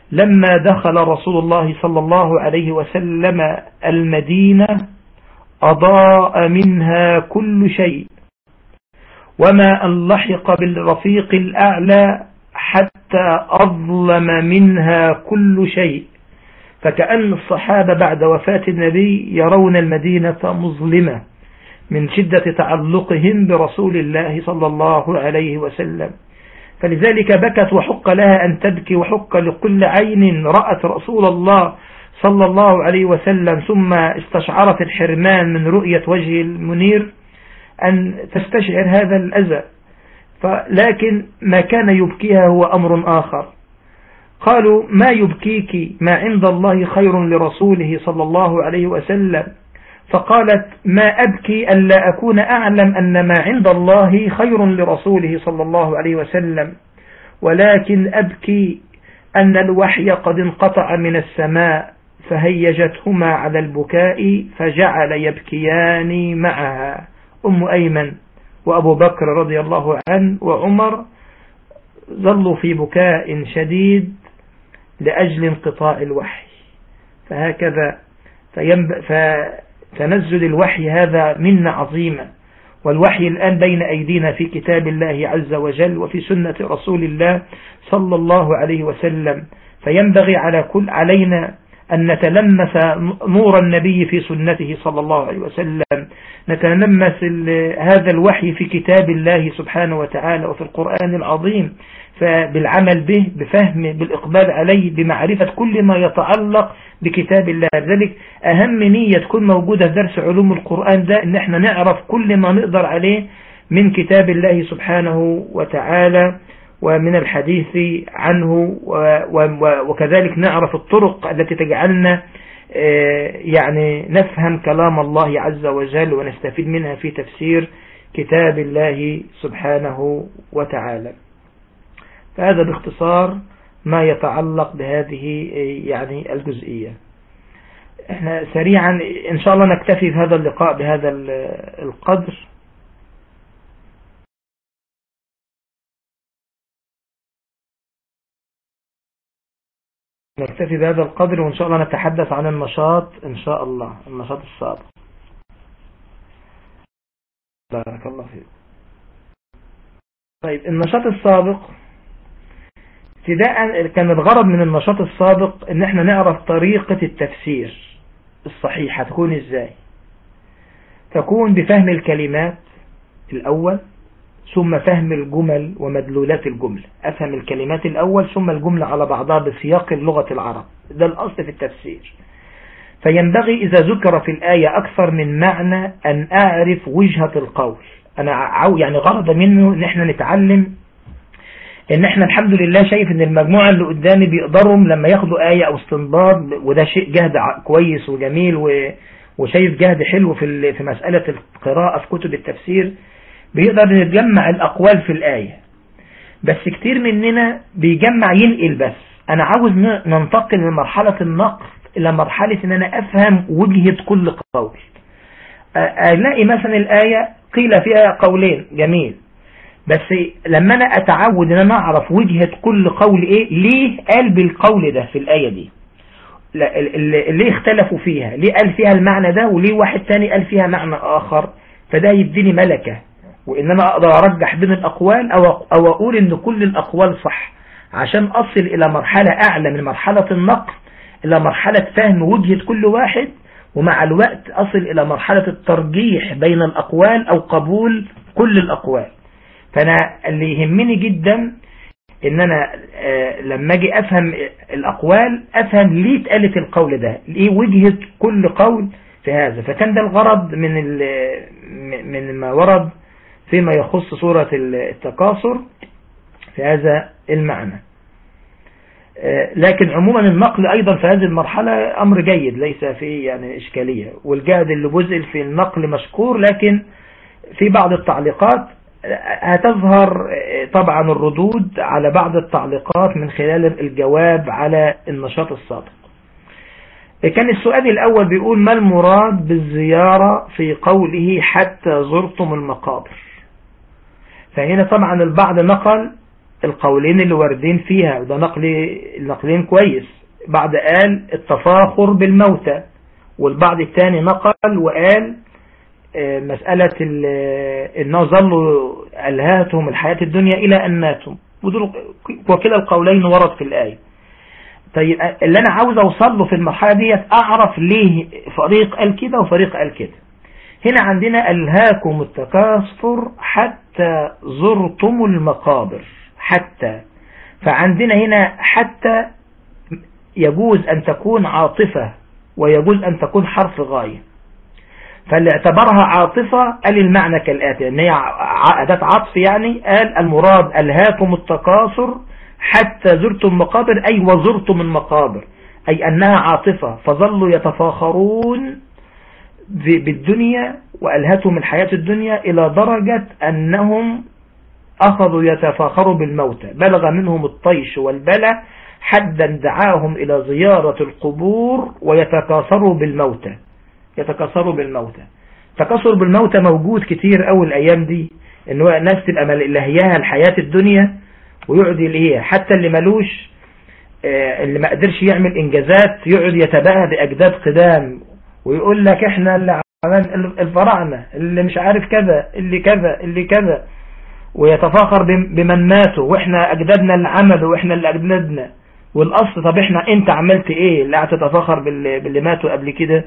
[SPEAKER 4] لما دخل رسول الله صلى الله عليه وسلم المدينة أضاء منها كل شيء، وما أن لحق بالرفيق الأعلى حتى أظلم منها كل شيء، فكأن الصحابة بعد وفاة النبي يرون المدينة مظلمة من شدة تعلقهم برسول الله صلى الله عليه وسلم. فلذلك بكت وحق لها أن تبكي، وحق لكل عين رأت رسول الله صلى الله عليه وسلم ثم استشعرت الحرمان من رؤية وجه المنير أن تستشعر هذا الأذى. لكن ما كان يبكيها هو أمر آخر. قالوا: ما يبكيك؟ ما عند الله خير لرسوله صلى الله عليه وسلم. فقالت: ما أبكي ألا أكون أعلم أن ما عند الله خير لرسوله صلى الله عليه وسلم، ولكن أبكي أن الوحي قد انقطع من السماء فهيجتهما على البكاء فجعل يبكيان معها. أم أيمن وأبو بكر رضي الله عنه وعمر ظلوا في بكاء شديد لأجل انقطاع الوحي. فهكذا فتنزل الوحي هذا منة عظيمة، والوحي الآن بين أيدينا في كتاب الله عز وجل وفي سنة رسول الله صلى الله عليه وسلم. فينبغي على كل علينا أن نتلمس نور النبي في سنته صلى الله عليه وسلم، نتلمس هذا الوحي في كتاب الله سبحانه وتعالى وفي القرآن العظيم، فبالعمل به، بفهم، بالإقبال عليه، بمعرفة كل ما يتعلق بكتاب الله. لذلك أهم نية تكون موجودة في درس علوم القرآن ده إن احنا نعرف كل ما نقدر عليه من كتاب الله سبحانه وتعالى ومن الحديث عنه، وكذلك نعرف الطرق التي تجعلنا يعني نفهم كلام الله عز وجل ونستفيد منها في تفسير كتاب الله سبحانه وتعالى. فهذا باختصار ما يتعلق بهذه يعني الجزئية. احنا سريعا ان شاء الله نكتفي في هذا اللقاء بهذا القدر. نكتفي بهذا القدر وإن شاء الله نتحدث عن النشاط إن شاء الله، النشاط السابق. بارك الله فيك. طيب، النشاط السابق ابتداء كان الغرض من النشاط السابق ان احنا نعرف طريقة التفسير الصحيحة تكون ازاي. تكون بفهم الكلمات الأول، ثم فهم الجمل ومدلولات الجملة. أفهم الكلمات الأول ثم الجملة على بعضها بسياق اللغة العرب. ده الأصل في التفسير. فينبغي إذا ذكر في الآية أكثر من معنى أن أعرف وجهة القول. أنا عاو يعني غرض منه إن احنا نتعلم إن احنا الحمد لله شايف إن المجموعة اللي قدامي بيقدروا لما ياخدوا آية أو استنباط، وده شيء جهد كويس وجميل، وشايف جهد حلو في في مسألة القراءة في كتب التفسير، بيقدر يجمع الأقوال في الآية. بس كتير مننا بيجمع ينقل بس. أنا عاوز ننتقل من مرحلة النقل إلى مرحلة إن أنا أفهم وجهة كل قول. ألاقي مثلا الآية قيل فيها قولين، جميل، بس لما أنا أتعود إن أنا أعرف وجهة كل قول إيه، ليه قال بالقول ده في الآية دي، ليه اختلفوا فيها، ليه قال فيها المعنى ده وليه واحد تاني قال فيها معنى آخر. فده يديني ملكة، وإن أنا أقدر أرجح بين الأقوال أو أو أقول إن كل الأقوال صح، عشان أصل إلى مرحلة أعلى من مرحلة النقل، إلى مرحلة فهم وجهة كل واحد، ومع الوقت أصل إلى مرحلة الترجيح بين الأقوال أو قبول كل الأقوال. فأنا اللي يهمني جدا إن أنا لما أجي أفهم الأقوال أفهم ليه اتقالت القول ده، ليه وجهة كل قول في هذا. فكان ده الغرض من من ما ورد فيما يخص سورة التكاثر في هذا المعنى. لكن عموما النقل أيضا في هذه المرحلة أمر جيد، ليس فيه يعني إشكالية، والجهد اللي بذل في النقل مشكور. لكن في بعض التعليقات هتظهر طبعا الردود على بعض التعليقات من خلال الجواب على النشاط السابق. كان السؤال الأول بيقول: ما المراد بالزيارة في قوله حتى زرتم المقابر؟ فهنا طبعا البعض نقل القولين اللي واردين فيها، وده نقل النقلين كويس. بعض قال التفاخر بالموتى، والبعض الثاني نقل وقال مسألة انه ظلوا ألهاتهم الحياة الدنيا إلى أن ماتوا، وكلا القولين ورد في الآية. طيب اللي أنا عاوز أوصل له في المرحلة دي أعرف ليه فريق قال كده وفريق قال كده. هنا عندنا ألهاكم التكاثر حتى زرتم المقابر، حتى، فعندنا هنا حتى يجوز أن تكون عاطفة ويجوز أن تكون حرف غاية. فاللي اعتبرها عاطفة قال المعنى كالآتي، ان هي أداة عطف، يعني قال المراد ألهاكم التكاثر حتى زرتم مقابر، أي وزرتم المقابر، أي أنها عاطفة، فظلوا يتفاخرون بالدنيا وألهتهم الحياة الدنيا إلى درجة أنهم أخذوا يتفاخروا بالموتى، بلغ منهم الطيش والبلى حتى دعاهم إلى زيارة القبور ويتكاثروا بالموتى، يتكاثروا بالموتى. تكاثر بالموتى موجود كتير أول الأيام دي، إنه الناس تبقى لهياها الحياة الدنيا ويقعد يلهيها، حتى اللي ملوش اللي ما قدرش يعمل إنجازات يقعد يتباهى بأجداد قدام ويقول لك إحنا اللي عمل الفراعنة، اللي مش عارف كذا، اللي كذا اللي كذا، ويتفاخر بمن ماتوا، وإحنا أجدادنا اللي عملوا، وإحنا اللي أجدادنا. والأصل طب إحنا أنت عملت إيه اللي قاعد تتفاخر باللي ماتوا قبل كده؟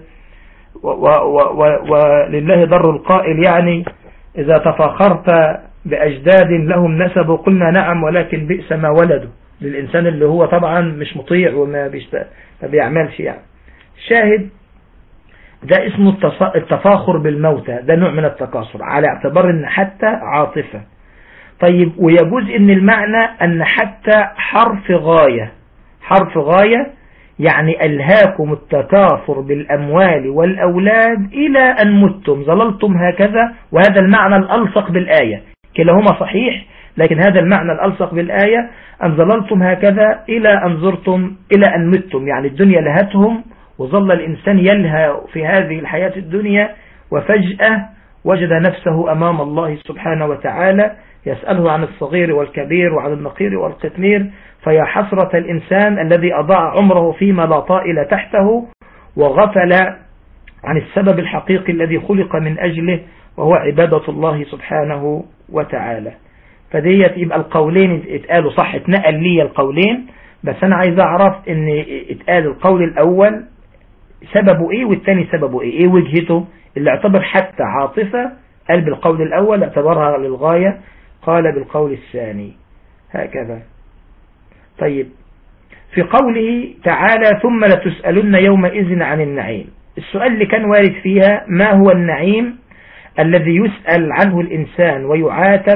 [SPEAKER 4] ولله ضر القائل، يعني إذا تفاخرت بأجداد لهم نسب قلنا نعم ولكن بئس ما ولدوا، للإنسان اللي هو طبعا مش مطيع وما بيعملش. يعني الشاهد ده اسمه التفاخر بالموتى، ده نوع من التكاثر على اعتبار ان حتى عاطفة. طيب ويجوز ان المعنى ان حتى حرف غاية، حرف غاية يعني ألهاكم التكاثر بالأموال والأولاد إلى أن متم، ظللتم هكذا، وهذا المعنى الألصق بالآية، كلاهما صحيح، لكن هذا المعنى الألصق بالآية أن ظللتم هكذا إلى أن زرتم إلى أن متم، يعني الدنيا لهتهم وظل الإنسان يلهى في هذه الحياة الدنيا، وفجأة وجد نفسه أمام الله سبحانه وتعالى يسأله عن الصغير والكبير وعن النقير والقطمير، فيا حسرة الإنسان الذي أضاع عمره فيما لا طائل تحته وغفل عن السبب الحقيقي الذي خلق من أجله، وهو عبادة الله سبحانه وتعالى. فديت يبقى القولين اتقالوا صح، اتنقل لي القولين، بس أنا عايز أعرف ان اتقال القول الأول سببه ايه والتاني سببه ايه، ايه وجهته. اللي اعتبر حتى عاطفة قال بالقول الأول، اعتبرها للغاية قال بالقول الثاني، هكذا. طيب في قوله تعالى ثم لتسألن يومئذ عن النعيم، السؤال اللي كان وارد فيها ما هو النعيم الذي يسأل عنه الإنسان ويعاتب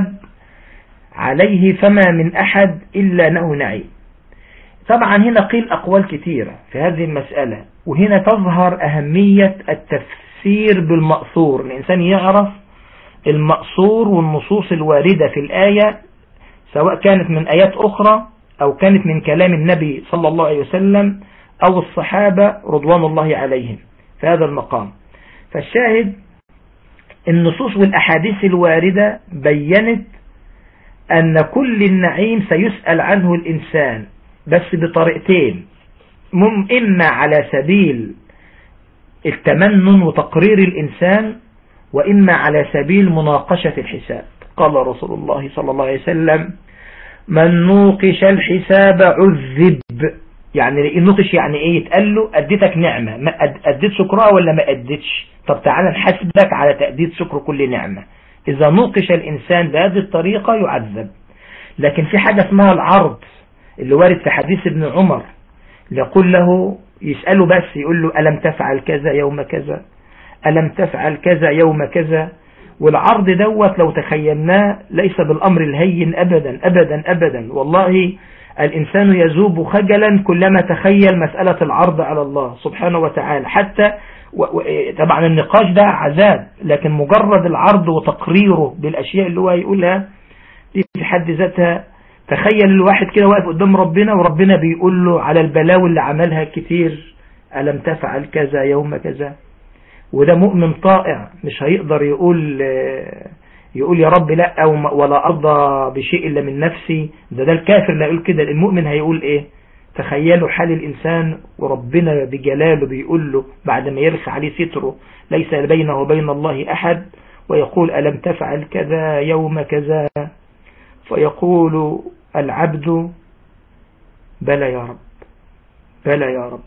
[SPEAKER 4] عليه فما من أحد إلا أنه نعيم. طبعا هنا قيل أقوال كثيرة في هذه المسألة، وهنا تظهر أهمية التفسير بالمأثور، الإنسان يعرف المأثور والنصوص الواردة في الآية سواء كانت من آيات أخرى أو كانت من كلام النبي صلى الله عليه وسلم أو الصحابة رضوان الله عليهم في هذا المقام. فالشاهد النصوص والأحاديث الواردة بيّنت أن كل النعيم سيسأل عنه الإنسان، بس بطريقتين، إما على سبيل التمنن وتقرير الإنسان، وإما على سبيل مناقشة الحساب. قال رسول الله صلى الله عليه وسلم من نوقش الحساب عذب، يعني نوقش يعني ايه؟ يتقال له اديتك نعمة، ما اديت شكرها ولا ما اديتش؟ طب تعالى نحاسبك على تأديت شكر كل نعمة. إذا نوقش الإنسان بهذه الطريقة يعذب. لكن في حاجة اسمها العرض اللي وارد في حديث ابن عمر، يقول له يسأله بس يقول له ألم تفعل كذا يوم كذا، ألم تفعل كذا يوم كذا. والعرض دوت لو تخيلناه ليس بالأمر الهين أبدا أبدا أبدا، والله الإنسان يذوب خجلا كلما تخيل مسألة العرض على الله سبحانه وتعالى. حتى طبعا النقاش ده عذاب، لكن مجرد العرض وتقريره بالأشياء اللي هو يقولها دي في حد ذاتها. تخيل الواحد كده واقف قدام ربنا وربنا بيقول له على البلاوي اللي عملها كتير ألم تفعل كذا يوم كذا. وده مؤمن طائع مش هيقدر يقول يقول يا رب لا ولا أرضى بشيء إلا من نفسي، ده ده الكافر لا يقول كده. المؤمن هيقول إيه؟ تخيلوا حال الإنسان وربنا بجلاله بيقول له بعد ما يرخ عليه ستره ليس بينه وبين الله أحد، ويقول ألم تفعل كذا يوم كذا، فيقول العبد بلى يا رب بلى يا رب.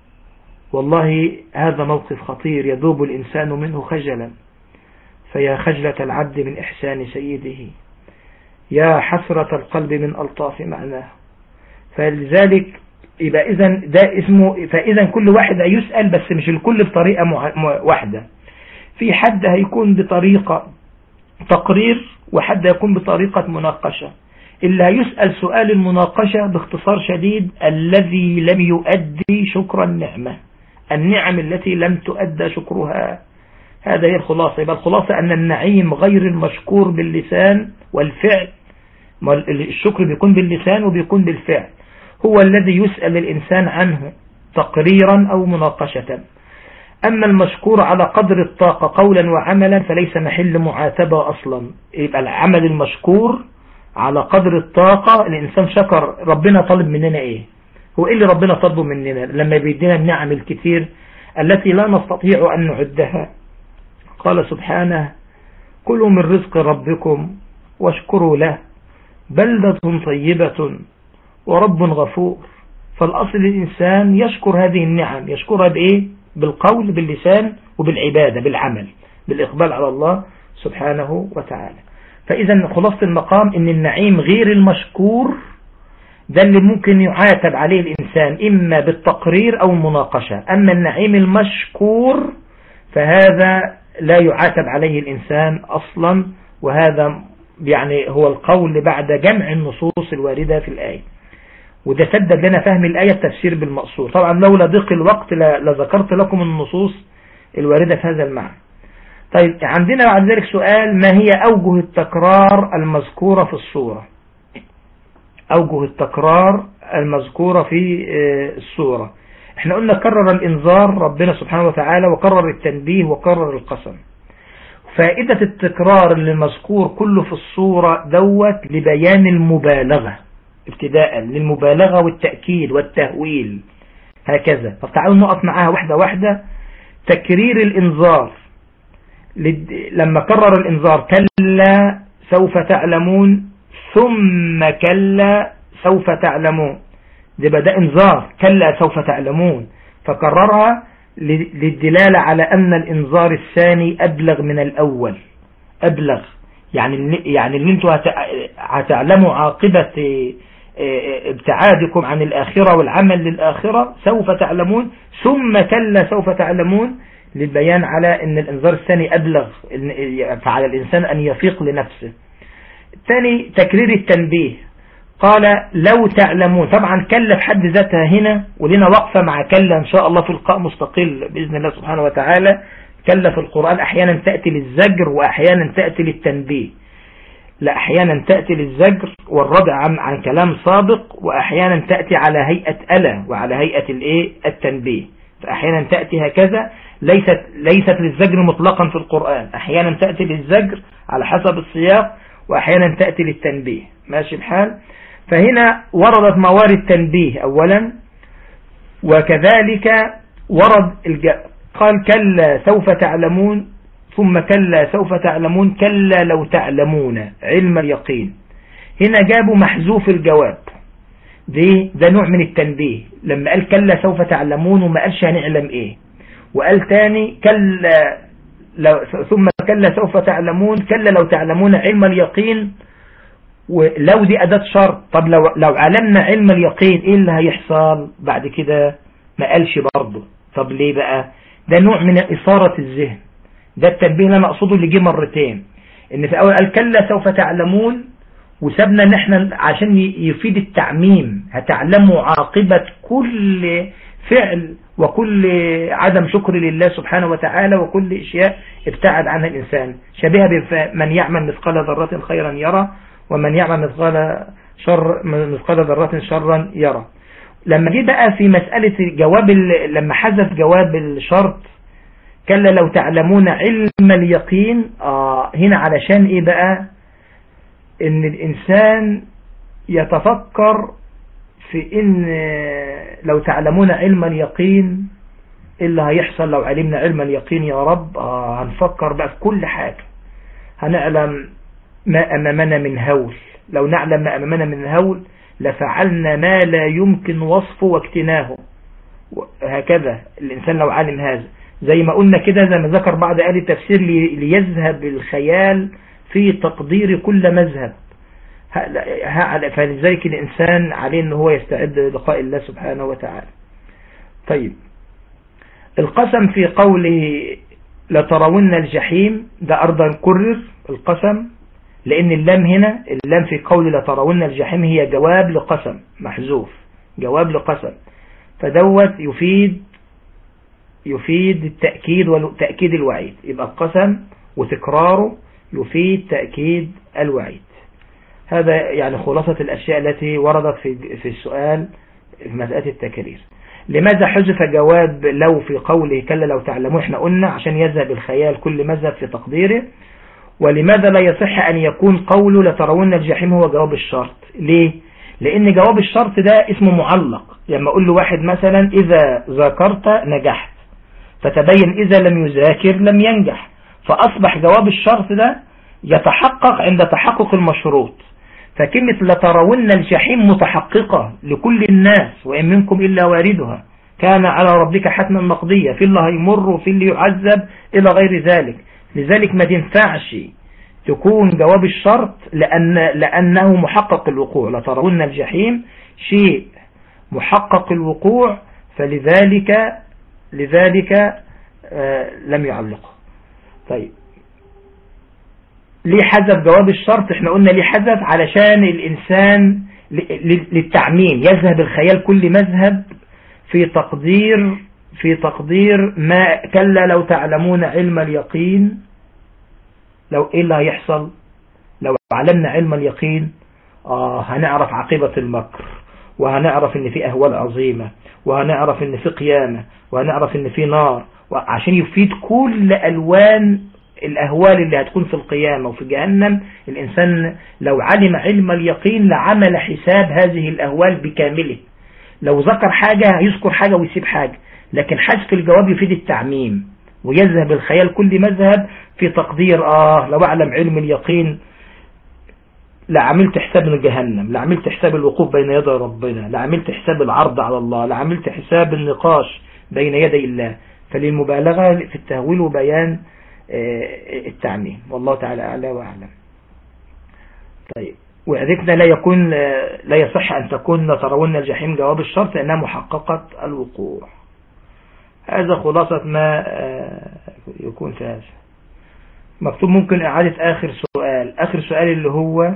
[SPEAKER 4] والله هذا موقف خطير يذوب الإنسان منه خجلا، فيا خجلة العبد من إحسان سيده، يا حسرة القلب من ألطاف معناه. فلذلك يبقى إذن ده اسمه، فإذا كل واحد يسأل بس مش الكل بطريقة واحدة. في حد هيكون بطريقة تقرير وحد يكون بطريقة مناقشة. اللي هيسأل سؤال المناقشة باختصار شديد الذي لم يؤدي شكر النعمة، النعم التي لم تؤدى شكرها، هذا هي الخلاصة. يبقى الخلاصة أن النعيم غير المشكور باللسان والفعل، الشكر بيكون باللسان وبيكون بالفعل، هو الذي يسأل الإنسان عنه تقريرا أو مناقشة. أما المشكور على قدر الطاقة قولا وعملا فليس محل معاتبة أصلا. يبقى العمل المشكور على قدر الطاقة، الإنسان شكر ربنا طلب مننا إيه؟ هو إيه اللي ربنا طلبه مننا لما بيدينا النعم الكثير التي لا نستطيع أن نعدها؟ قال سبحانه كلوا من رزق ربكم واشكروا له بلدة طيبة ورب غفور. فالأصل الإنسان يشكر هذه النعم، يشكرها بإيه؟ بالقول باللسان وبالعبادة بالعمل بالإقبال على الله سبحانه وتعالى. فإذا خلاصة المقام إن النعيم غير المشكور ده اللي ممكن يعاتب عليه الإنسان إما بالتقرير أو المناقشة. أما النعيم المشكور فهذا لا يعاتب عليه الإنسان أصلا، وهذا يعني هو القول بعد جمع النصوص الواردة في الآية. وده سدد لنا فهم الآية التفسير بالمقصور. طبعا لولا ضيق الوقت لذكرت لكم النصوص الواردة في هذا المعنى. طيب عندنا بعد ذلك سؤال: ما هي أوجه التكرار المذكورة في السورة؟ أوجه التكرار المذكورة في السورة، احنا قلنا كرر الإنذار ربنا سبحانه وتعالى، وكرر التنبيه، وكرر القسم. فائدة التكرار اللي مذكور كله في السورة دوت لبيان المبالغة، ابتداء للمبالغة والتأكيد والتهويل هكذا. طب تعالوا نقف معاها واحدة واحدة. تكرير الإنذار، لما كرر الإنذار كلا سوف تعلمون ثم كلا سوف تعلمون، ده بدأ إنذار كلا سوف تعلمون، فكررها للدلالة على أن الإنذار الثاني أبلغ من الأول. أبلغ يعني يعني اللي انتوا هتعلموا عاقبة ابتعادكم عن الآخرة والعمل للآخرة سوف تعلمون، ثم كلا سوف تعلمون، للبيان على أن الإنذار الثاني أبلغ، فعلى الإنسان أن يفيق لنفسه. الثاني تكرير التنبيه، قال لو تعلمون. طبعا كلا في حد ذاتها هنا، ولنا وقفة مع كلا إن شاء الله في لقاء مستقل بإذن الله سبحانه وتعالى. كلا في القرآن أحيانا تأتي للزجر وأحيانا تأتي للتنبيه. لا، أحيانا تأتي للزجر والردع عن, عن كلام سابق، وأحيانا تأتي على هيئة ألا وعلى هيئة الإيه التنبيه. فأحيانا تأتي هكذا، ليست ليست للزجر مطلقا في القرآن، أحيانا تأتي للزجر على حسب السياق، وأحيانا تأتي للتنبيه. ماشي الحال؟ فهنا وردت موارد التنبيه أولا، وكذلك ورد الج... قال كلا سوف تعلمون ثم كلا سوف تعلمون كلا لو تعلمون علم اليقين. هنا جابوا محذوف الجواب، دي ده نوع من التنبيه. لما قال كلا سوف تعلمون وما قالش هنعلم ايه، وقال تاني كلا لو ثم كلا سوف تعلمون كلا لو تعلمون علم اليقين، ولو دي أداة شرط. طب لو لو علمنا علم اليقين ايه اللي هيحصل بعد كده؟ ما قالش برضه. طب ليه بقى؟ ده نوع من إثارة الذهن. ده التنبيه اللي انا اقصده اللي جه مرتين، ان في اول قال كلا سوف تعلمون وسبنا ان احنا عشان يفيد التعميم، هتعلموا عاقبة كل فعل وكل عدم شكر لله سبحانه وتعالى وكل اشياء ابتعد عنها الانسان، شبيهة بمن يعمل مثقال ذرة خيرا يرى ومن يعمل مثقال شر مثقال ذرة شرا يرى. لما جه بقى في مسألة جواب، لما حذف جواب الشرط كلا لو تعلمون علم اليقين. آه هنا علشان ايه بقى؟ ان الانسان يتفكر في ان لو تعلمون علم اليقين ايه اللي هيحصل لو علمنا علم اليقين يا رب. آه هنفكر بقى في كل حاجة، هنعلم ما امامنا من هول. لو نعلم ما امامنا من هول لفعلنا ما لا يمكن وصفه واكتناه. هكذا الانسان لو علم هذا، زي ما قلنا كده، زي ما ذكر بعض اهل التفسير، ليذهب الخيال في تقدير كل مذهب. فلذلك الإنسان عليه أنه هو يستعد للقاء الله سبحانه وتعالى. طيب، القسم في قوله لترون الجحيم ده أرضا كرر القسم، لأن اللام هنا، اللام في قول لترون الجحيم هي جواب لقسم محذوف، جواب لقسم، فدوت يفيد يفيد التأكيد وتأكيد الوعيد. يبقى القسم وتكراره يفيد تأكيد الوعيد. هذا يعني خلاصة الأشياء التي وردت في في السؤال في مسألة التكرير. لماذا حذف جواب لو في قوله كلا لو تعلمون؟ احنا قلنا عشان يذهب الخيال كل مذهب في تقديره. ولماذا لا يصح أن يكون قوله لترون الجحيم هو جواب الشرط؟ ليه؟ لأن جواب الشرط ده اسمه معلق. لما أقول له واحد مثلا إذا ذاكرت نجحت، فتبين إذا لم يذاكر لم ينجح، فأصبح جواب الشرط ده يتحقق عند تحقق المشروط. فكلمة لترون الجحيم متحققة لكل الناس، وإن منكم إلا واردها كان على ربك حتما مقضية، في اللي هيمر وفي اللي يعذب إلى غير ذلك. لذلك ما تنفعش تكون جواب الشرط لأن لأنه محقق الوقوع. لترون الجحيم شيء محقق الوقوع، فلذلك لذلك آه لم يعلقه. طيب، ليه حذف جواب الشرط؟ احنا قلنا ليه حذف علشان الإنسان للتعميم، يذهب الخيال كل مذهب في تقدير في تقدير ما كلا لو تعلمون علم اليقين. لو ايه اللي هيحصل لو علمنا علم اليقين؟ آه هنعرف عاقبة المكر، وهنعرف ان في اهوال عظيمة، وهنعرف ان في قيامة، وهنعرف ان في نار، عشان يفيد كل الوان الأهوال اللي هتكون في القيامة وفي جهنم. الإنسان لو علم علم اليقين لعمل حساب هذه الأهوال بكامله. لو ذكر حاجة هيذكر حاجة ويسيب حاجة، لكن حذف الجواب يفيد التعميم، ويذهب الخيال كل مذهب في تقدير آه لو أعلم علم اليقين لعملت حساب جهنم، لعملت حساب الوقوف بين يدي ربنا، لعملت حساب العرض على الله، لعملت حساب النقاش بين يدي الله. فللمبالغة في التهويل وبيان التعميم، والله تعالى أعلى وأعلم. طيب، وعرفنا لا يكون لا يصح أن تكون لترون الجحيم جواب الشرط لأنها محققة الوقوع. هذا خلاصة ما يكون في هذا مكتوب. ممكن إعادة آخر سؤال آخر سؤال اللي هو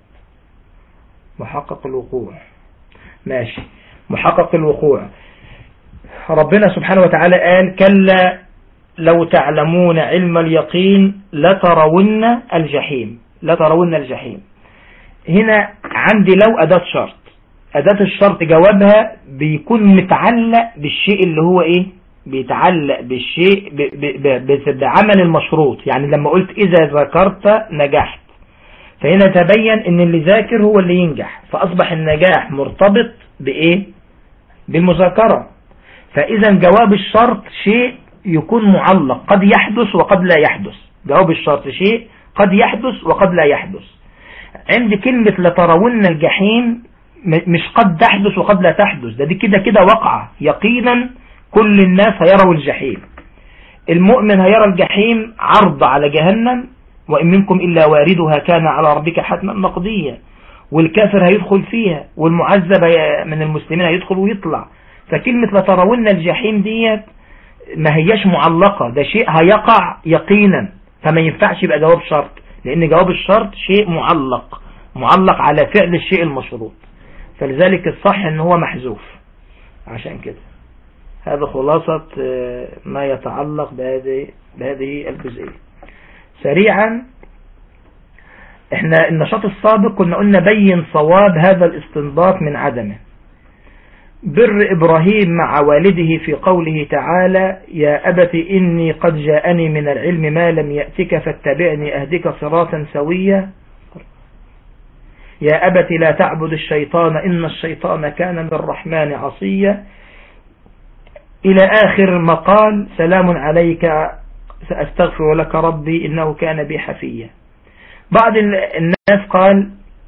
[SPEAKER 4] محقق الوقوع. ماشي، محقق الوقوع. ربنا سبحانه وتعالى قال كلا لو تعلمون علم اليقين لترون الجحيم. لترون الجحيم هنا عندي لو أداة شرط. أداة الشرط جوابها بيكون متعلق بالشيء اللي هو إيه؟ بيتعلق بالشيء ب ب ب بعمل المشروط. يعني لما قلت إذا ذاكرت نجحت، فهنا تبين إن اللي ذاكر هو اللي ينجح، فأصبح النجاح مرتبط بإيه؟ بالمذاكرة. فإذا جواب الشرط شيء يكون معلق، قد يحدث وقد لا يحدث. جواب الشرط شيء قد يحدث وقد لا يحدث. عند كلمة لترون الجحيم مش قد تحدث وقد لا تحدث، ده دي كده كده وقعة يقينا. كل الناس هيروا الجحيم. المؤمن هيرى الجحيم عرض على جهنم، وإن منكم إلا واردها كان على ربك حتما مقضيا. والكافر هيدخل فيها، والمعذب من المسلمين هيدخل ويطلع. فكلمة لترون الجحيم ديت ما هياش معلقة، ده شيء هيقع يقينا، فما ينفعش يبقى جواب شرط، لأن جواب الشرط شيء معلق معلق على فعل الشيء المشروط. فلذلك الصح ان هو محذوف. عشان كده هذا خلاصة ما يتعلق بهذه بهذه الجزئية. سريعا، احنا النشاط السابق كنا قلنا بين صواب هذا الاستنباط من عدمه. بر إبراهيم مع والده في قوله تعالى يا أبت إني قد جاءني من العلم ما لم يأتك فاتبعني أهدك صراطا سويا. يا أبت لا تعبد الشيطان إن الشيطان كان للرحمن عصيا، إلى آخر مقال سلام عليك سأستغفر لك ربي إنه كان بي حفيا. بعض الناس قال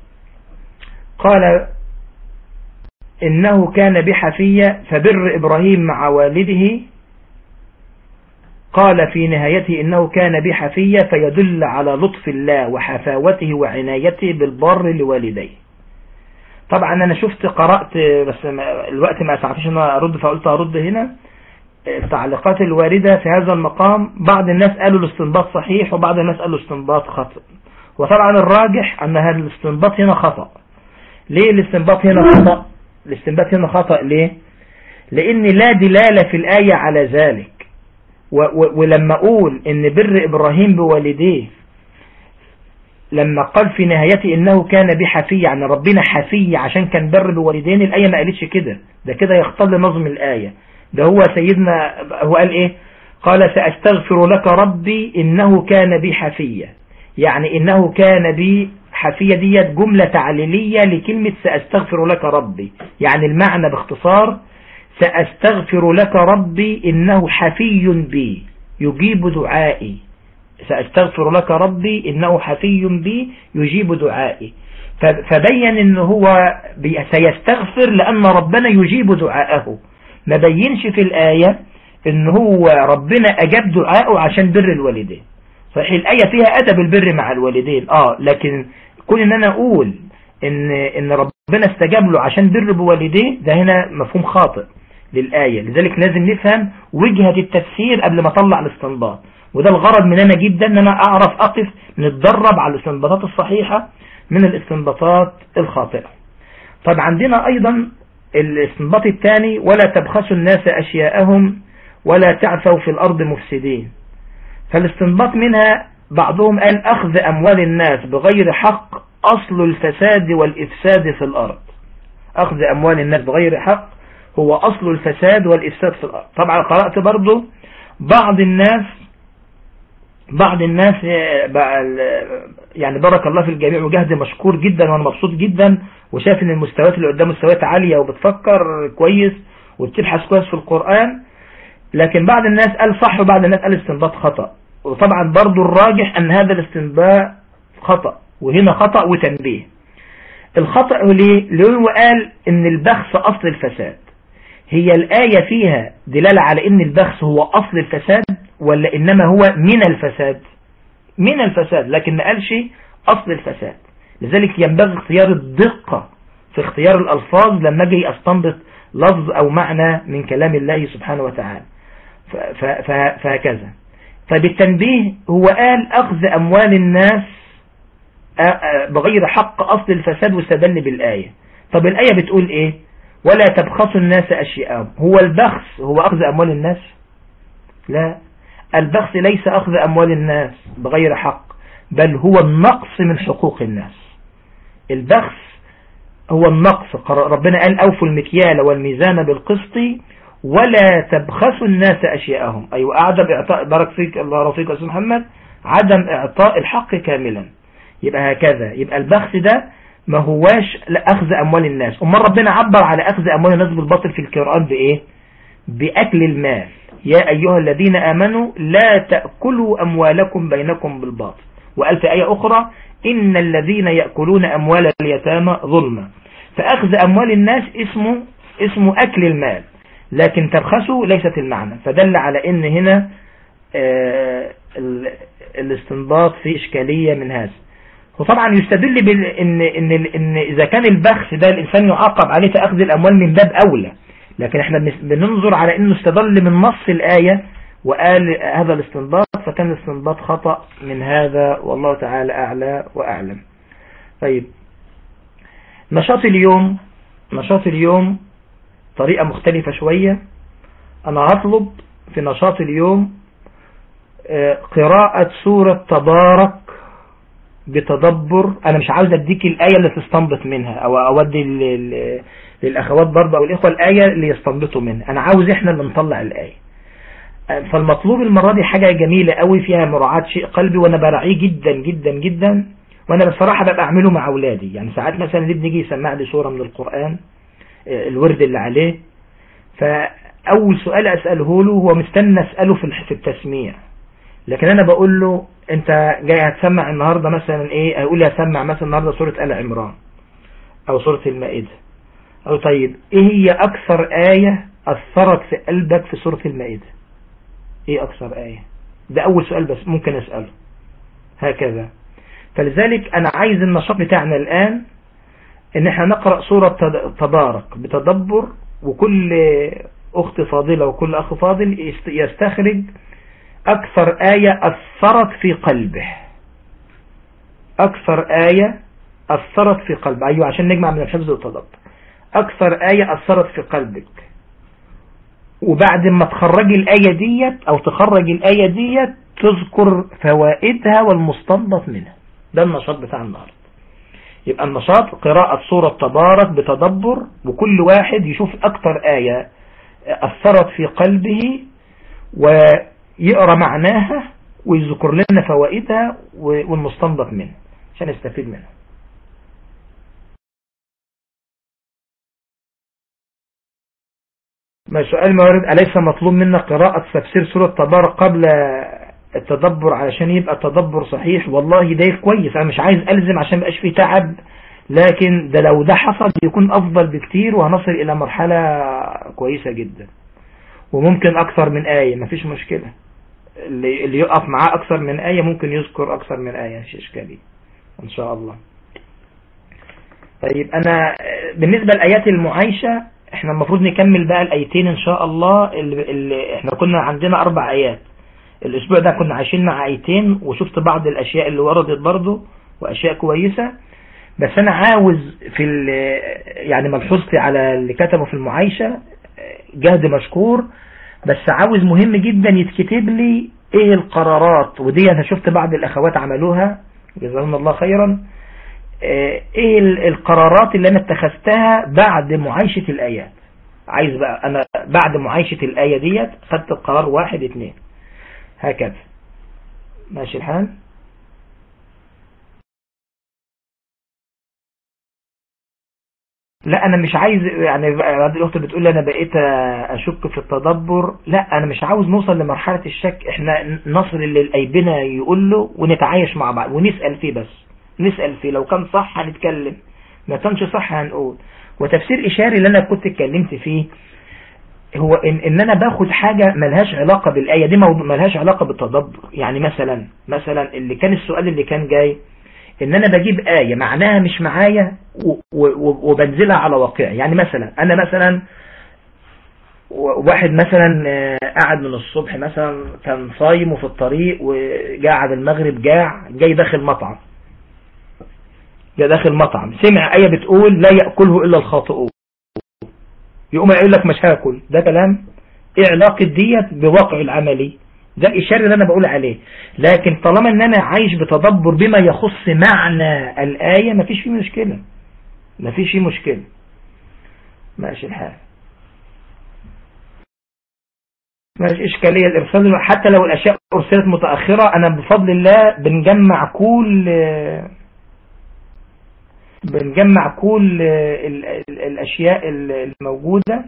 [SPEAKER 4] قال إنه كان بحفية فبر إبراهيم مع والده، قال في نهايته إنه كان بحفية فيدل على لطف الله وحفاوته وعنايته بالبر لوالديه. طبعا أنا شفت قرأت بس الوقت ما أسعفش أن أرد فقلت أرد هنا التعليقات الواردة في هذا المقام. بعض الناس قالوا الاستنباط صحيح وبعض الناس قالوا الاستنباط خطأ، وطبعا الراجح أن هذا الاستنباط هنا خطأ. ليه الاستنباط هنا خطأ؟ الاستنباط هنا خطأ ليه؟ لأن لا دلالة في الآية على ذلك. ولما أقول إن بر إبراهيم بوالديه لما قال في نهايته إنه كان بحفي، يعني ربنا حفي عشان كان بر بوالدين، الآية ما قالتش كده، ده كده يختل نظم الآية. ده هو سيدنا هو قال إيه؟ قال سأستغفر لك ربي إنه كان بحفية، يعني إنه كان بي حفية ديت جملة تعليلية لكلمة سأستغفر لك ربي، يعني المعنى باختصار سأستغفر لك ربي إنه حفي بي يجيب دعائي. سأستغفر لك ربي إنه حفي بي يجيب دعائي. فبين إنه هو سيستغفر لأن ربنا يجيب دعائه، ما بينش في الآية إنه هو ربنا أجاب دعائه عشان بر الوالدين. صحيح الآية فيها أدب البر مع الوالدين آه لكن كون إن أنا أقول إن إن ربنا استجاب له عشان بر بوالديه، ده هنا مفهوم خاطئ للآية. لذلك لازم نفهم وجهة التفسير قبل ما أطلع الاستنباط، وده الغرض مننا جدا ان انا اعرف اقف نتدرب على الاستنباطات الصحيحة من الاستنباطات الخاطئة. طب عندنا ايضا الاستنباط الثاني ولا تبخسوا الناس اشياءهم ولا تعثوا في الارض مفسدين. فالاستنباط منها بعضهم قال اخذ اموال الناس بغير حق اصل الفساد والافساد في الارض. اخذ اموال الناس بغير حق هو اصل الفساد والافساد في الارض. طبعا قرأت برضو بعض الناس بعض الناس يعني بارك الله في الجميع وجهد مشكور جدا وانا مبسوط جدا وشايف ان المستويات اللي قدام مستويات عالية وبتفكر كويس وبتبحث كويس في القرآن. لكن بعض الناس قال صح وبعض الناس قال استنباط خطأ، وطبعا برضو الراجح ان هذا الاستنباط خطأ، وهنا خطأ وتنبيه. الخطأ ليه؟ ليه هو قال ان البخس اصل الفساد. هي الآية فيها دلالة على ان البخس هو اصل الفساد ولا انما هو من الفساد؟ من الفساد، لكن ما قالش اصل الفساد. لذلك ينبغي اختيار الدقة في اختيار الالفاظ لما اجي استنبط لفظ او معنى من كلام الله سبحانه وتعالى. فهكذا. فبالتنبيه هو قال اخذ اموال الناس بغير حق اصل الفساد واستدل بالآية. طب الآية بتقول ايه؟ ولا تبخسوا الناس اشياءهم. هو البخس هو اخذ اموال الناس؟ لا، البخس ليس أخذ أموال الناس بغير حق، بل هو النقص من حقوق الناس. البخس هو النقص. ربنا قال أوفوا المكيال والميزان بالقسط ولا تبخسوا الناس أشياءهم. أيوة عدم إعطاء، بارك فيك الله رفيق أستاذ محمد، عدم إعطاء الحق كاملا. يبقى هكذا، يبقى البخس ده ما هواش أخذ أموال الناس. أمال ربنا عبر على أخذ أموال الناس بالباطل في القرآن بإيه؟ بأكل المال. يا أيها الذين آمنوا لا تأكلوا أموالكم بينكم بالباطل. وقال في آية أخرى إن الذين يأكلون أموال اليتامى ظلما. فأخذ أموال الناس اسمه اسمه أكل المال، لكن تبخسوا ليست المعنى. فدل على إن هنا آه الاستنباط في إشكالية من هذا. وطبعا يستدل بإن إن إن إذا كان البخس ده الإنسان يعاقب عليه في أخذ الأموال من باب أولى، لكن احنا بننظر على انه استدل من نص الآية وقال هذا الاستنباط، فكان الاستنباط خطأ من هذا، والله تعالى أعلى وأعلم. طيب نشاط اليوم نشاط اليوم طريقة مختلفة شوية. أنا هطلب في نشاط اليوم قراءة سورة تبارك بتدبر. انا مش عاوز اديك الآية اللي تستنبط منها او اودي للاخوات برضه او الاخوة الآية اللي يستنبطوا منها، انا عاوز احنا اللي نطلع الآية. فالمطلوب المرة دي حاجة جميلة قوي فيها مراعاة شيء قلبي، وانا براعيه جدا جدا جدا، وانا بصراحة ببقى اعمله مع اولادي. يعني ساعات مثلا ابني يجي يسمع لي سورة من القرآن الورد اللي عليه، فاول سؤال اسأله له هو مستنى اسأله في التسميع، لكن انا بقول له انت جاي هتسمع النهاردة مثلا ايه، هيقول لي هسمع مثلا النهاردة سورة آل عمران او سورة المائدة، او طيب ايه هي اكثر آية اثرت في قلبك في سورة المائدة؟ ايه اكثر آية؟ ده اول سؤال بس ممكن اسأله هكذا. فلذلك انا عايز النشاط بتاعنا الان ان احنا نقرأ سورة تبارك بتدبر، وكل اخت فاضلة وكل اخ فاضل يستخرج اكثر آية اثرت في قلبه، اكثر آية اثرت في قلبه. ايوه عشان نجمع من الحفظ والتدبر. اكثر آية اثرت في قلبك، وبعد ما تخرجي الآية ديت او تخرج الآية ديت تذكر فوائدها والمستنبط منها. ده النشاط بتاع النهاردة. يبقى النشاط قراءة سورة تبارك بتدبر، وكل واحد يشوف اكتر آية اثرت في قلبه ويقرأ معناها ويذكر لنا فوائدها والمستنبط منها عشان نستفيد منها. ما سؤال موارد، أليس مطلوب منا قراءة تفسير سورة تبارك قبل التدبر علشان يبقى التدبر صحيح؟ والله ده كويس، انا مش عايز ألزم عشان مبقاش فيه تعب، لكن ده لو ده حصل يكون افضل بكتير وهنصل الى مرحلة كويسة جدا. وممكن اكثر من آية، مفيش مشكلة، اللي, اللي يقف معاه اكثر من آية ممكن يذكر اكثر من آية، مش اشكالية ان شاء الله. طيب انا بالنسبة لآيات المعايشة احنا المفروض نكمل بقى الايتين ان شاء الله. اللي, اللي احنا كنا عندنا اربع ايات الاسبوع ده، كنا عايشين مع ايتين وشفت بعض الاشياء اللي وردت برضو واشياء كويسة. بس انا عاوز في يعني ملحوظتي على اللي كتبه في المعايشة جهد مشكور، بس عاوز مهم جدا يتكتب لي ايه القرارات، ودي انا شفت بعض الاخوات عملوها جزاهم الله خيرا. ايه القرارات اللي انا اتخذتها بعد معايشة الايات. عايز بقى انا بعد معايشة الاية ديت خدت القرار واحد اتنين هكذا. ماشي الحال؟ لا انا مش عايز يعني بعد الاخت بتقول لي انا بقيت اشك في التدبر، لا انا مش عاوز نوصل لمرحلة الشك، احنا نصل اللي الأيبنا يقول له ونتعايش مع بعض ونسأل فيه، بس نسأل فيه، لو كان صح هنتكلم، ما كانش صح هنقول. وتفسير إشاري اللي أنا كنت اتكلمت فيه هو إن, إن أنا باخد حاجة ملهاش علاقة بالآية دي، ملهاش علاقة بالتدبر. يعني مثلا مثلا اللي كان السؤال اللي كان جاي إن أنا بجيب آية معناها مش معايا وبنزلها على واقعي. يعني مثلا أنا مثلا واحد مثلا قاعد من الصبح مثلا كان صايم وفي الطريق وقاعد المغرب جاع، جاي داخل مطعم جاي داخل مطعم سمع آية بتقول لا يأكله إلا الخاطئون، يقوم يقول لك مش هاكل. ده كلام ايه علاقة ديت بواقع العملي؟ ده الإشارة اللي أنا بقول عليه. لكن طالما ان انا عايش بتدبر بما يخص معنى الآية مفيش فيه مشكلة، مفيش فيه مشكلة. ماشي الحال، ماشي إشكالية الإرسال. حتى لو الأشياء أرسلت متأخرة أنا بفضل الله بنجمع كل بنجمع كل الأشياء الموجودة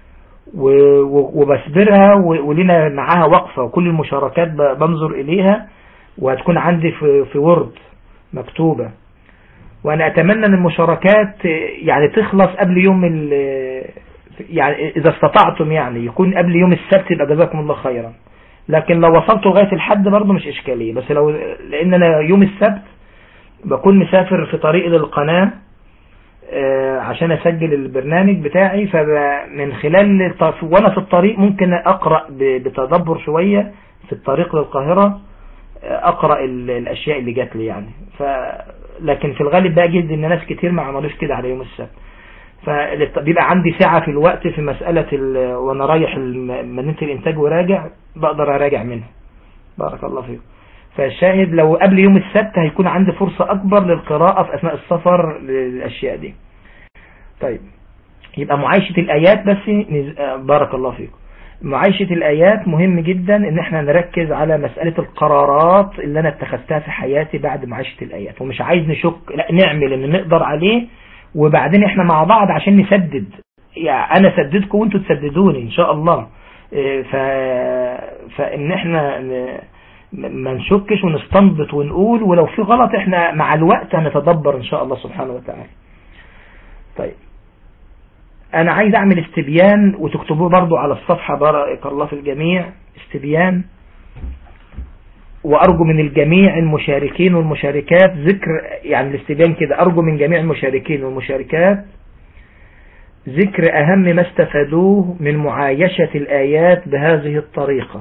[SPEAKER 4] وبسبرها ولنا معاها وقفة، وكل المشاركات بنظر إليها وهتكون عندي في في وورد مكتوبة. وأنا أتمنى أن المشاركات يعني تخلص قبل يوم يعني إذا استطعتم يعني يكون قبل يوم السبت يبقى جزاكم الله خيرا. لكن لو وصلتوا لغاية الحد برضه مش إشكالية، بس لو لأن أنا يوم السبت بكون مسافر في طريق للقناة عشان أسجل البرنامج بتاعي، فمن خلال وأنا في الطريق ممكن أقرأ بتدبر شوية في الطريق للقاهرة، أقرأ الأشياء اللي جات لي يعني. ف لكن في الغالب بقى جد إن ناس كتير ما عملوش كده على يوم السبت، فبيبقى عندي ساعة في الوقت في مسألة ال... وانا رايح مدينة الانتاج وراجع بقدر اراجع منها. بارك الله فيكم. فالشاهد لو قبل يوم السبت هيكون عندي فرصة أكبر للقراءة في أثناء السفر للأشياء دي. طيب يبقى معايشة الآيات بس. بارك الله فيكم. معايشة الآيات مهم جدا ان احنا نركز على مسألة القرارات اللي انا اتخذتها في حياتي بعد معايشة الآيات، ومش عايز نشك، لا نعمل ان نقدر عليه، وبعدين احنا مع بعض عشان نسدد. يعني انا سددكم وانتوا تسددوني ان شاء الله. ف... فان احنا ما نشكش ونستنبط ونقول، ولو في غلط احنا مع الوقت هنتدبر ان شاء الله سبحانه وتعالى. طيب انا عايز اعمل استبيان وتكتبوه برضو على الصفحة، بارك الله في الجميع. استبيان، وارجو من الجميع المشاركين والمشاركات ذكر، يعني الاستبيان كده، ارجو من جميع المشاركين والمشاركات ذكر اهم ما استفادوه من معايشة الايات بهذه الطريقة.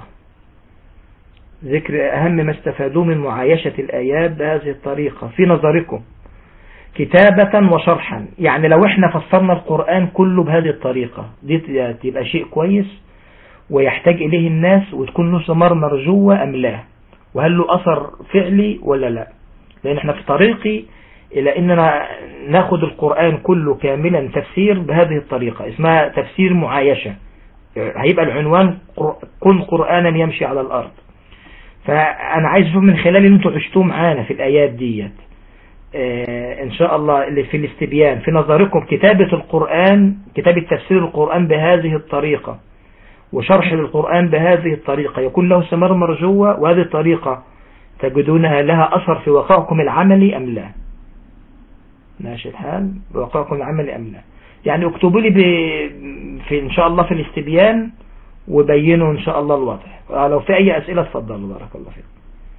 [SPEAKER 4] ذكر اهم ما استفادوه من معايشة الايات بهذه الطريقة في نظركم، كتابة وشرحا. يعني لو احنا فسرنا القرآن كله بهذه الطريقة دي تبقى شيء كويس ويحتاج إليه الناس، وتكون له ثمار مرجوة أم لا، وهل له أثر فعلي ولا لا. لأن احنا في طريقي إلى أننا ناخد القرآن كله كاملا تفسير بهذه الطريقة، اسمها تفسير معايشة. هيبقى العنوان كن قرآنا يمشي على الأرض. فأنا عايز أشوف من خلال ان انتوا عشتوا معانا في الآيات ديت ان شاء الله اللي في الاستبيان، في نظركم كتابة القرآن، كتابة تفسير القرآن بهذه الطريقة وشرح للقرآن بهذه الطريقة يكون له ثمار مرجوة، وهذه الطريقة تجدونها لها أثر في واقعكم العملي أم لا؟ ماشي الحال، بواقعكم العملي أم لا؟ يعني اكتبوا لي في إن شاء الله في الاستبيان وبينوا إن شاء الله الوضع. لو في أي أسئلة تفضلوا، بارك الله فيكم.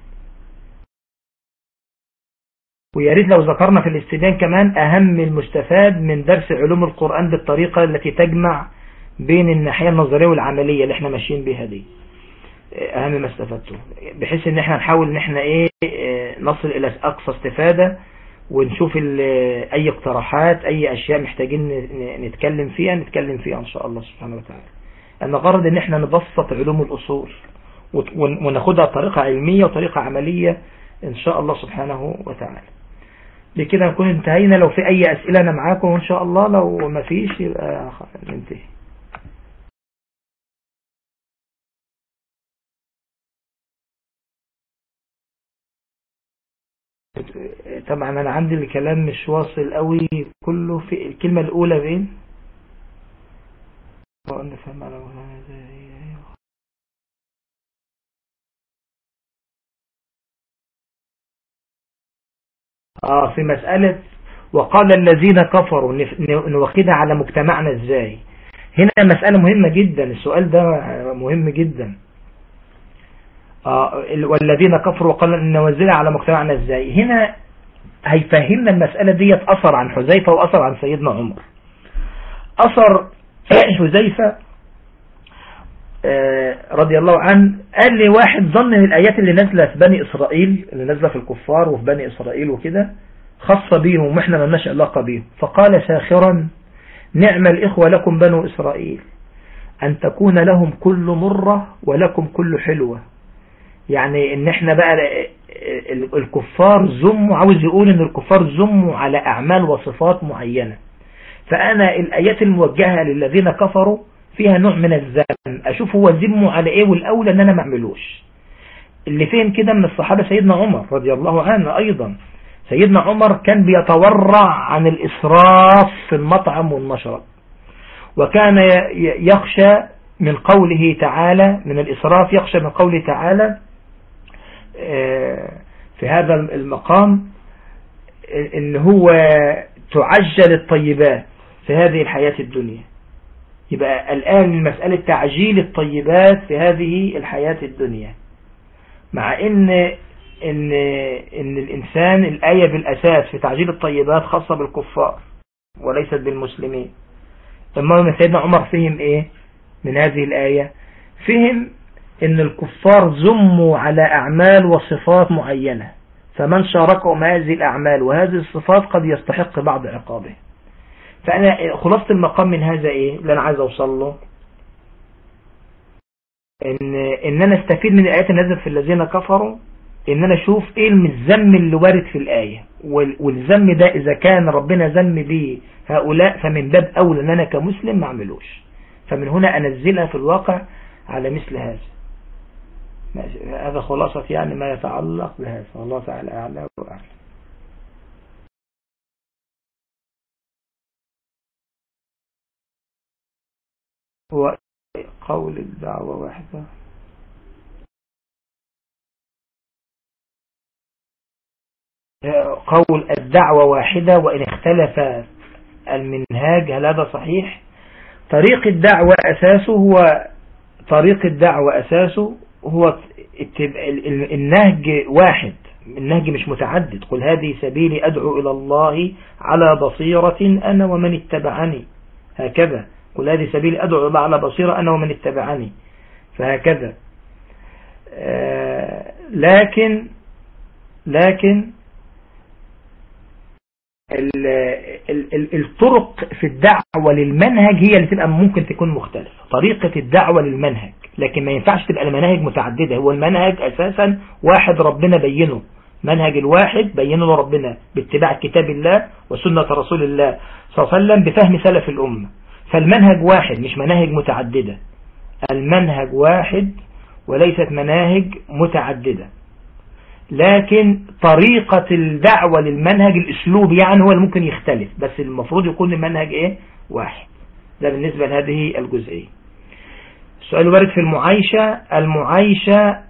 [SPEAKER 4] ويا ريت لو ذكرنا في الاستبيان كمان أهم المستفاد من درس علوم القرآن بالطريقة التي تجمع بين الناحية النظرية والعملية اللي احنا ماشيين بها دي، أهم ما استفدته، بحيث ان احنا نحاول ان احنا ايه نصل الى اقصى استفادة، ونشوف اي اقتراحات، اي اشياء محتاجين نتكلم فيها نتكلم فيها ان شاء الله سبحانه وتعالى. انا غرض ان احنا نبسط علوم الاصول وناخدها بطريقة علمية وطريقة عملية ان شاء الله سبحانه وتعالى. بكده نكون انتهينا. لو في اي اسئلة انا معاكم ان شاء الله، لو ما فيش يبقى ننتهي. طبعا انا عندي الكلام مش واصل قوي كله. في الكلمة الاولى بين اه في مسألة وقال الذين كفروا نوخدها على مجتمعنا ازاي. هنا مسألة مهمة جدا، السؤال ده مهم جدا. آه والذين كفروا وقال نوزلها على مجتمعنا ازاي. هنا هيفهمنا المسألة ديت أثر عن حذيفة وأثر عن سيدنا عمر. أثر حذيفة آه رضي الله عنه، قال لي واحد ظن ان الآيات اللي نازلة في بني إسرائيل، اللي نازلة في الكفار وفي بني إسرائيل وكده خاصة بيهم واحنا ما لناش علاقة بيهم، فقال ساخرا نعم الإخوة لكم بنو إسرائيل أن تكون لهم كل مرة ولكم كل حلوة. يعني ان احنا بقى الكفار زموا، عاوز يقول ان الكفار زموا على اعمال وصفات معينة، فانا الايات الموجهة للذين كفروا فيها نوع من الذم، اشوف هو زموا على ايه والاولى ان انا ما اعملوش. اللي فين كده من الصحابة سيدنا عمر رضي الله عنه ايضا. سيدنا عمر كان بيتورع عن الاسراف في المطعم والمشرب، وكان يخشى من قوله تعالى، من الاسراف يخشى من قوله تعالى في هذا المقام ان هو تعجل الطيبات في هذه الحياة الدنيا. يبقى الآن مسألة تعجيل الطيبات في هذه الحياة الدنيا، مع ان ان ان الانسان الآية بالاساس في تعجيل الطيبات خاصة بالكفار وليست بالمسلمين. اما سيدنا عمر فهم ايه من هذه الآية؟ فهم ان الكفار زموا على اعمال وصفات معينة، فمن شاركهم هذه الاعمال وهذه الصفات قد يستحق بعض عقابه. فانا خلاصة المقام من هذا ايه اللي انا عايز اوصل له؟ ان ان انا استفيد من الايات النازله في الذين كفروا ان انا اشوف ايه الذم اللي وارد في الآية، والذم ده اذا كان ربنا ذم به هؤلاء فمن باب اولى ان انا كمسلم ما اعملوش. فمن هنا انزلها في الواقع على مثل هذا. هذا خلاصة يعني ما يتعلق بهذا، والله تعالى اعلى واعلم. هو قول الدعوة واحدة. قول الدعوة واحدة وإن اختلف المنهاج، هل هذا صحيح؟ طريق الدعوة أساسه هو طريق الدعوة أساسه هو النهج واحد، النهج مش متعدد. قل هذه سبيلي أدعو إلى الله على بصيرة أنا ومن اتبعني، هكذا. قل هذه سبيلي أدعو إلى الله على بصيرة أنا ومن اتبعني، فهكذا. آه لكن لكن ال ال الطرق في الدعوة للمنهج هي اللي تبقى ممكن تكون مختلفة، طريقة الدعوة للمنهج، لكن ما ينفعش تبقى المناهج متعددة. هو المنهج أساسا واحد ربنا بينه، منهج الواحد بينه ربنا باتباع كتاب الله وسنة رسول الله صلى الله عليه وسلم بفهم سلف الأمة. فالمنهج واحد مش مناهج متعددة، المنهج واحد وليست مناهج متعددة، لكن طريقة الدعوة للمنهج الاسلوب يعني هو اللي ممكن يختلف، بس المفروض يكون المنهج ايه واحد. ده بالنسبة لهذه الجزئية. السؤال وارد في المعايشة. المعايشة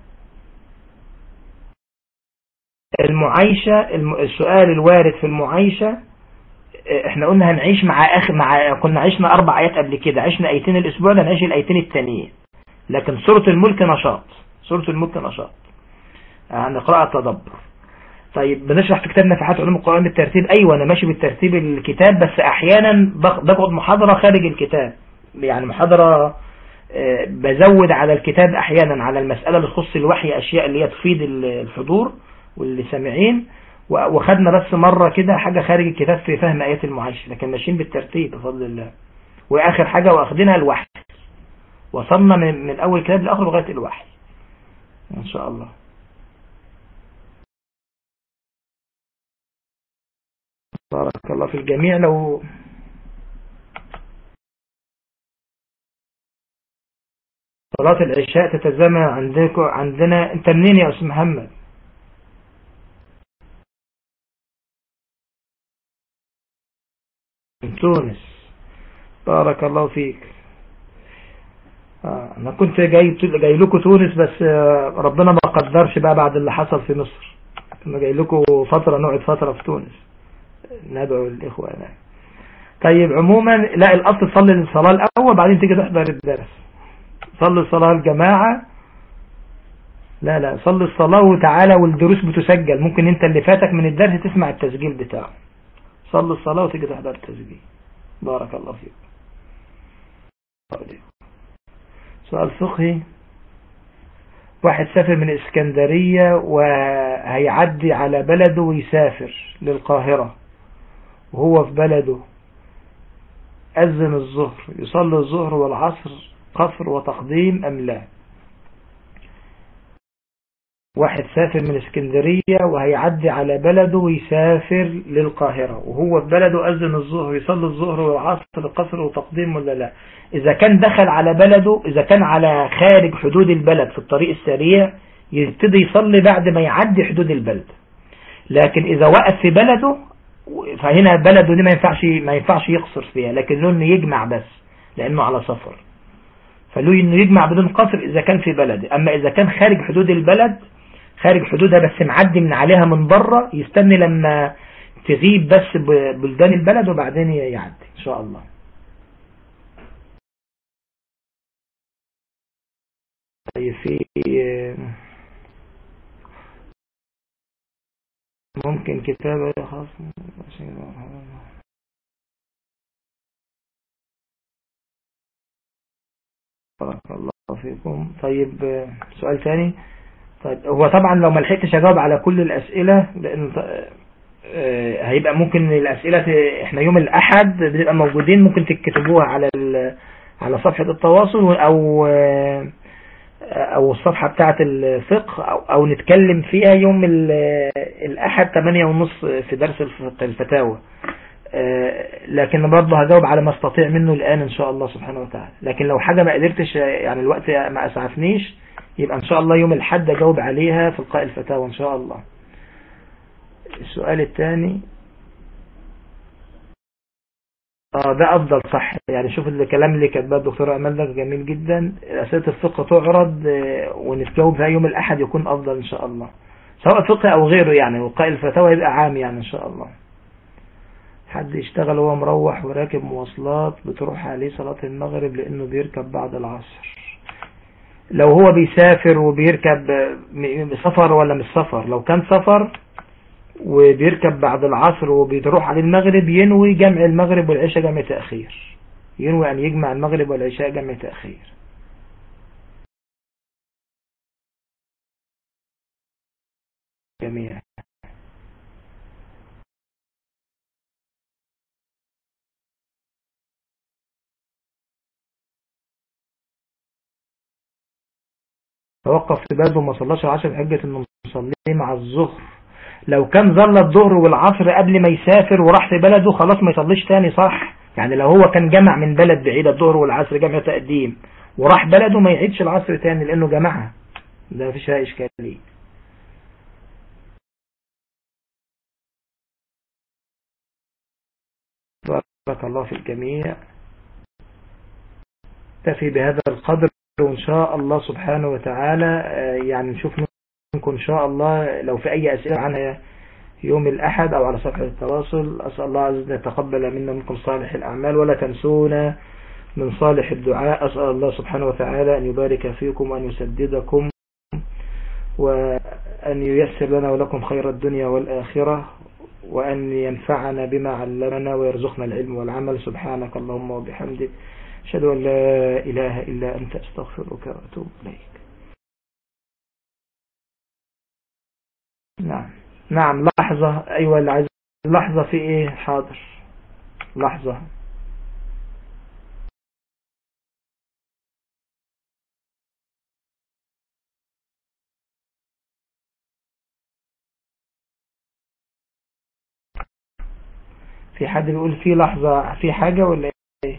[SPEAKER 4] المعايشة السؤال الوارد في المعايشة، احنا قلنا هنعيش مع اخر مع كنا عشنا اربع ايات قبل كده، عشنا ايتين الاسبوع ده، هنعيش الايتين التانيين. لكن سورة الملك نشاط، سورة الملك نشاط نقرأ التدبر. طيب بنشرح في كتاب نفحات علوم القرآن بالترتيب. ايوه انا ماشي بالترتيب الكتاب، بس احيانا باخد محاضرة خارج الكتاب، يعني محاضرة بزود على الكتاب احيانا على المسألة اللي تخص الوحي اشياء اللي هي تفيد الحضور واللي سامعين، وخدنا بس مرة كده حاجة خارج الكتاب في فهم آيات المعايشة، لكن ماشيين بالترتيب بفضل الله. واخر حاجة واخدينها الوحي، وصلنا من, من اول كتاب لاخر لغاية الوحي ان شاء الله. بارك الله في الجميع. لو صلاة العشاء تتزامن عندكم عندنا. انت منين يا أستاذ محمد؟ من تونس. بارك الله فيك. آه. انا كنت جاي جاي لكم تونس، بس ربنا ما قدرش بقى بعد اللي حصل في مصر. كنا جاي لكم فترة نقعد فترة في تونس ندعو الإخوة هناك. طيب عموما لا، الأصل تصلي الصلاة الأول بعدين تيجي تحضر الدرس. صلي الصلاة الجماعة، لا لا صلي الصلاة وتعالى، والدروس بتسجل، ممكن انت اللي فاتك من الدرس تسمع التسجيل بتاعه. صلي الصلاة وتيجي تحضر التسجيل. بارك الله فيك. سؤال فقهي. واحد سافر من اسكندرية وهيعدي على بلده ويسافر للقاهرة، وهو في بلده أذن الظهر، يصلي الظهر والعصر قصر وتقديم أم لا؟ واحد سافر من اسكندرية وهيعدي على بلده ويسافر للقاهرة، وهو في بلده أذن الظهر، يصلي الظهر والعصر قصر وتقديم ولا لا؟ إذا كان دخل على بلده، إذا كان على خارج حدود البلد في الطريق السريع يبتدي يصلي بعد ما يعدي حدود البلد. لكن إذا وقف في بلده، فهنا بلده دي ما ينفعش ما ينفعش يقصر فيها، لكن له إنه يجمع بس لأنه على سفر، فله إنه يجمع بدون قصر إذا كان في بلده. أما إذا كان خارج حدود البلد، خارج حدودها بس معدي من عليها من بره، يستني لما تغيب بس بلدان البلد وبعدين يعدي إن شاء الله. في ممكن كتابة خاص. بارك الله فيكم. طيب سؤال ثاني. طيب هو طبعا لو ما لحقتش اجاوب على كل الاسئله، لان هيبقى ممكن الاسئله احنا يوم الاحد بنبقى موجودين، ممكن تكتبوها على على صفحه التواصل، او او الصفحة بتاعة الفقه او, أو نتكلم فيها يوم الاحد ثمانية ونص في درس الفتاوى. لكن برضه هجاوب على ما استطيع منه الان ان شاء الله سبحانه وتعالى. لكن لو حاجة ما قدرتش يعني الوقت ما اسعفنيش يبقى ان شاء الله يوم الحد اجاوب عليها في لقاء الفتاوى ان شاء الله. السؤال الثاني اه ده افضل صح. يعني شوف الكلام اللي كاتباه الدكتوره امال ده جميل جدا. اسئله الفقه تعرض ونتجاوب فيها يوم الاحد يكون افضل ان شاء الله، سواء فقه او غيره يعني. وقاء الفتاوى يبقى عام يعني ان شاء الله. حد يشتغل وهو مروح وراكب مواصلات بتروح عليه صلاة المغرب لانه بيركب بعد العصر. لو هو بيسافر وبيركب سفر ولا مش سفر، لو كان سفر وبيركب بعد العصر وبيروح على المغرب ينوي جمع المغرب والعشاء جمع تأخير. ينوي أن يجمع المغرب والعشاء جمع تأخير. جميع توقف في بلده وما صلاش العشاء بحجة انه مصلي مع الظهر. لو كان ظل الظهر والعصر قبل ما يسافر وراح في بلده خلاص ما يصليش تاني صح. يعني لو هو كان جمع من بلد بعيدة الظهر والعصر جمع تقديم وراح بلده ما يعيدش العصر تاني لانه جمعها، ده مفيش فيها اشكالية. بارك الله في الجميع. تفي بهذا القدر وإن شاء الله سبحانه وتعالى يعني نشوف منكم إن شاء الله لو في أي أسئلة عنها يوم الأحد أو على صفحة التواصل. أسأل الله عز وجل يتقبل منا منكم صالح الأعمال ولا تنسونا من صالح الدعاء. أسأل الله سبحانه وتعالى أن يبارك فيكم وأن يسددكم وأن ييسر لنا ولكم خير الدنيا والآخرة وأن ينفعنا بما علمنا ويرزقنا العلم والعمل. سبحانك اللهم وبحمدك أشهد أن لا إله إلا أنت أستغفرك وأتوب إليك. نعم نعم لحظة. أيوة اللي عايز لحظة في إيه؟ حاضر لحظة. في حد بيقول في لحظة في حاجة ولا إيه؟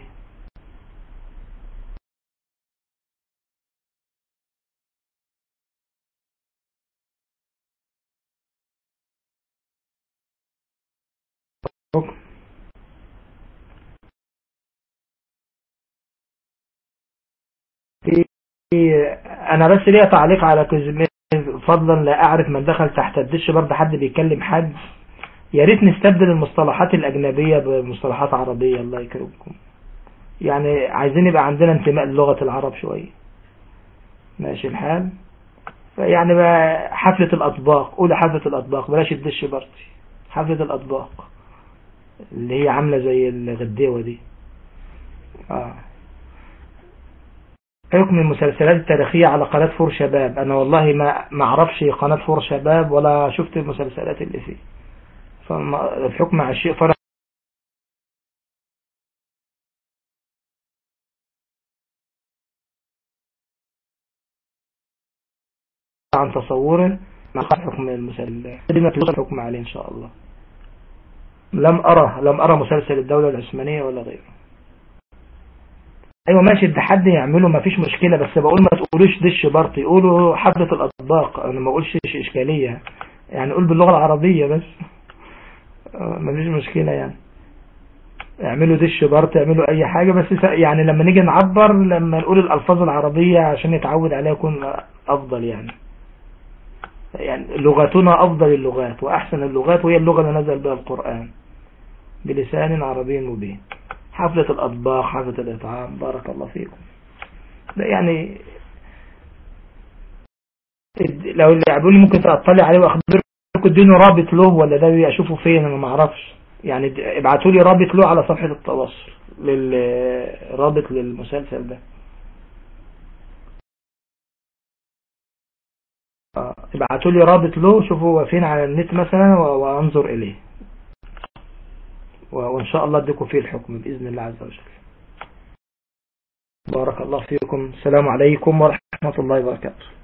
[SPEAKER 4] حكم. أنا بس ليا تعليق على كزمين فضلا. لا أعرف من دخل تحت الدش برضه حد بيكلم حد. يا ريت نستبدل المصطلحات الأجنبية بمصطلحات عربية الله يكرمكم. يعني عايزين يبقى عندنا انتماء للغة العرب شوية. ماشي الحال. يعني بقى حفلة الأطباق قولي حفلة الأطباق بلاش الدش برضه. حفلة الأطباق اللي هي عاملة زي الغديوة دي. آه. حكم المسلسلات التاريخية على قناة فور شباب. أنا والله ما ما أعرفش قناة فور شباب ولا شفت المسلسلات اللي فيه. فالحكم على الشيء فرق عن تصوره مع حكم المسلسل. الحكم عليه إن شاء الله. لم أرى لم أرى مسلسل الدولة العثمانية ولا غيره. ايوه ماشي ده حد يعمله ما فيش مشكلة. بس بقول ما تقولوش دش برطي قولوا حفلة الأطباق. انا ما اقولش اشكالية يعني قول باللغة العربية بس ما فيش مشكلة يعني. اعملوا دش برطي اعملوا اي حاجة بس يعني لما نيجي نعبر لما نقول الالفاظ العربية عشان يتعود عليها يكون افضل يعني. يعني لغتنا افضل اللغات واحسن اللغات وهي اللغة اللي نزل بها القرآن بلسان عربي مبين. حفلة الأطباق حفلة الإطعام بارك الله فيكم. يعني لو اللي يعبوني ممكن تطلع عليه وأخبركم اديني رابط له ولا ده بيشوفه فين أنا ما أعرفش. يعني ابعتوا لي رابط له على صفحة التواصل للرابط للمسلسل ده. ابعتوا لي رابط له شوفوا فين على النت مثلا وانظر إليه وإن شاء الله اديكم فيه الحكم بإذن الله عز وجل. بارك الله فيكم. السلام عليكم ورحمة الله وبركاته.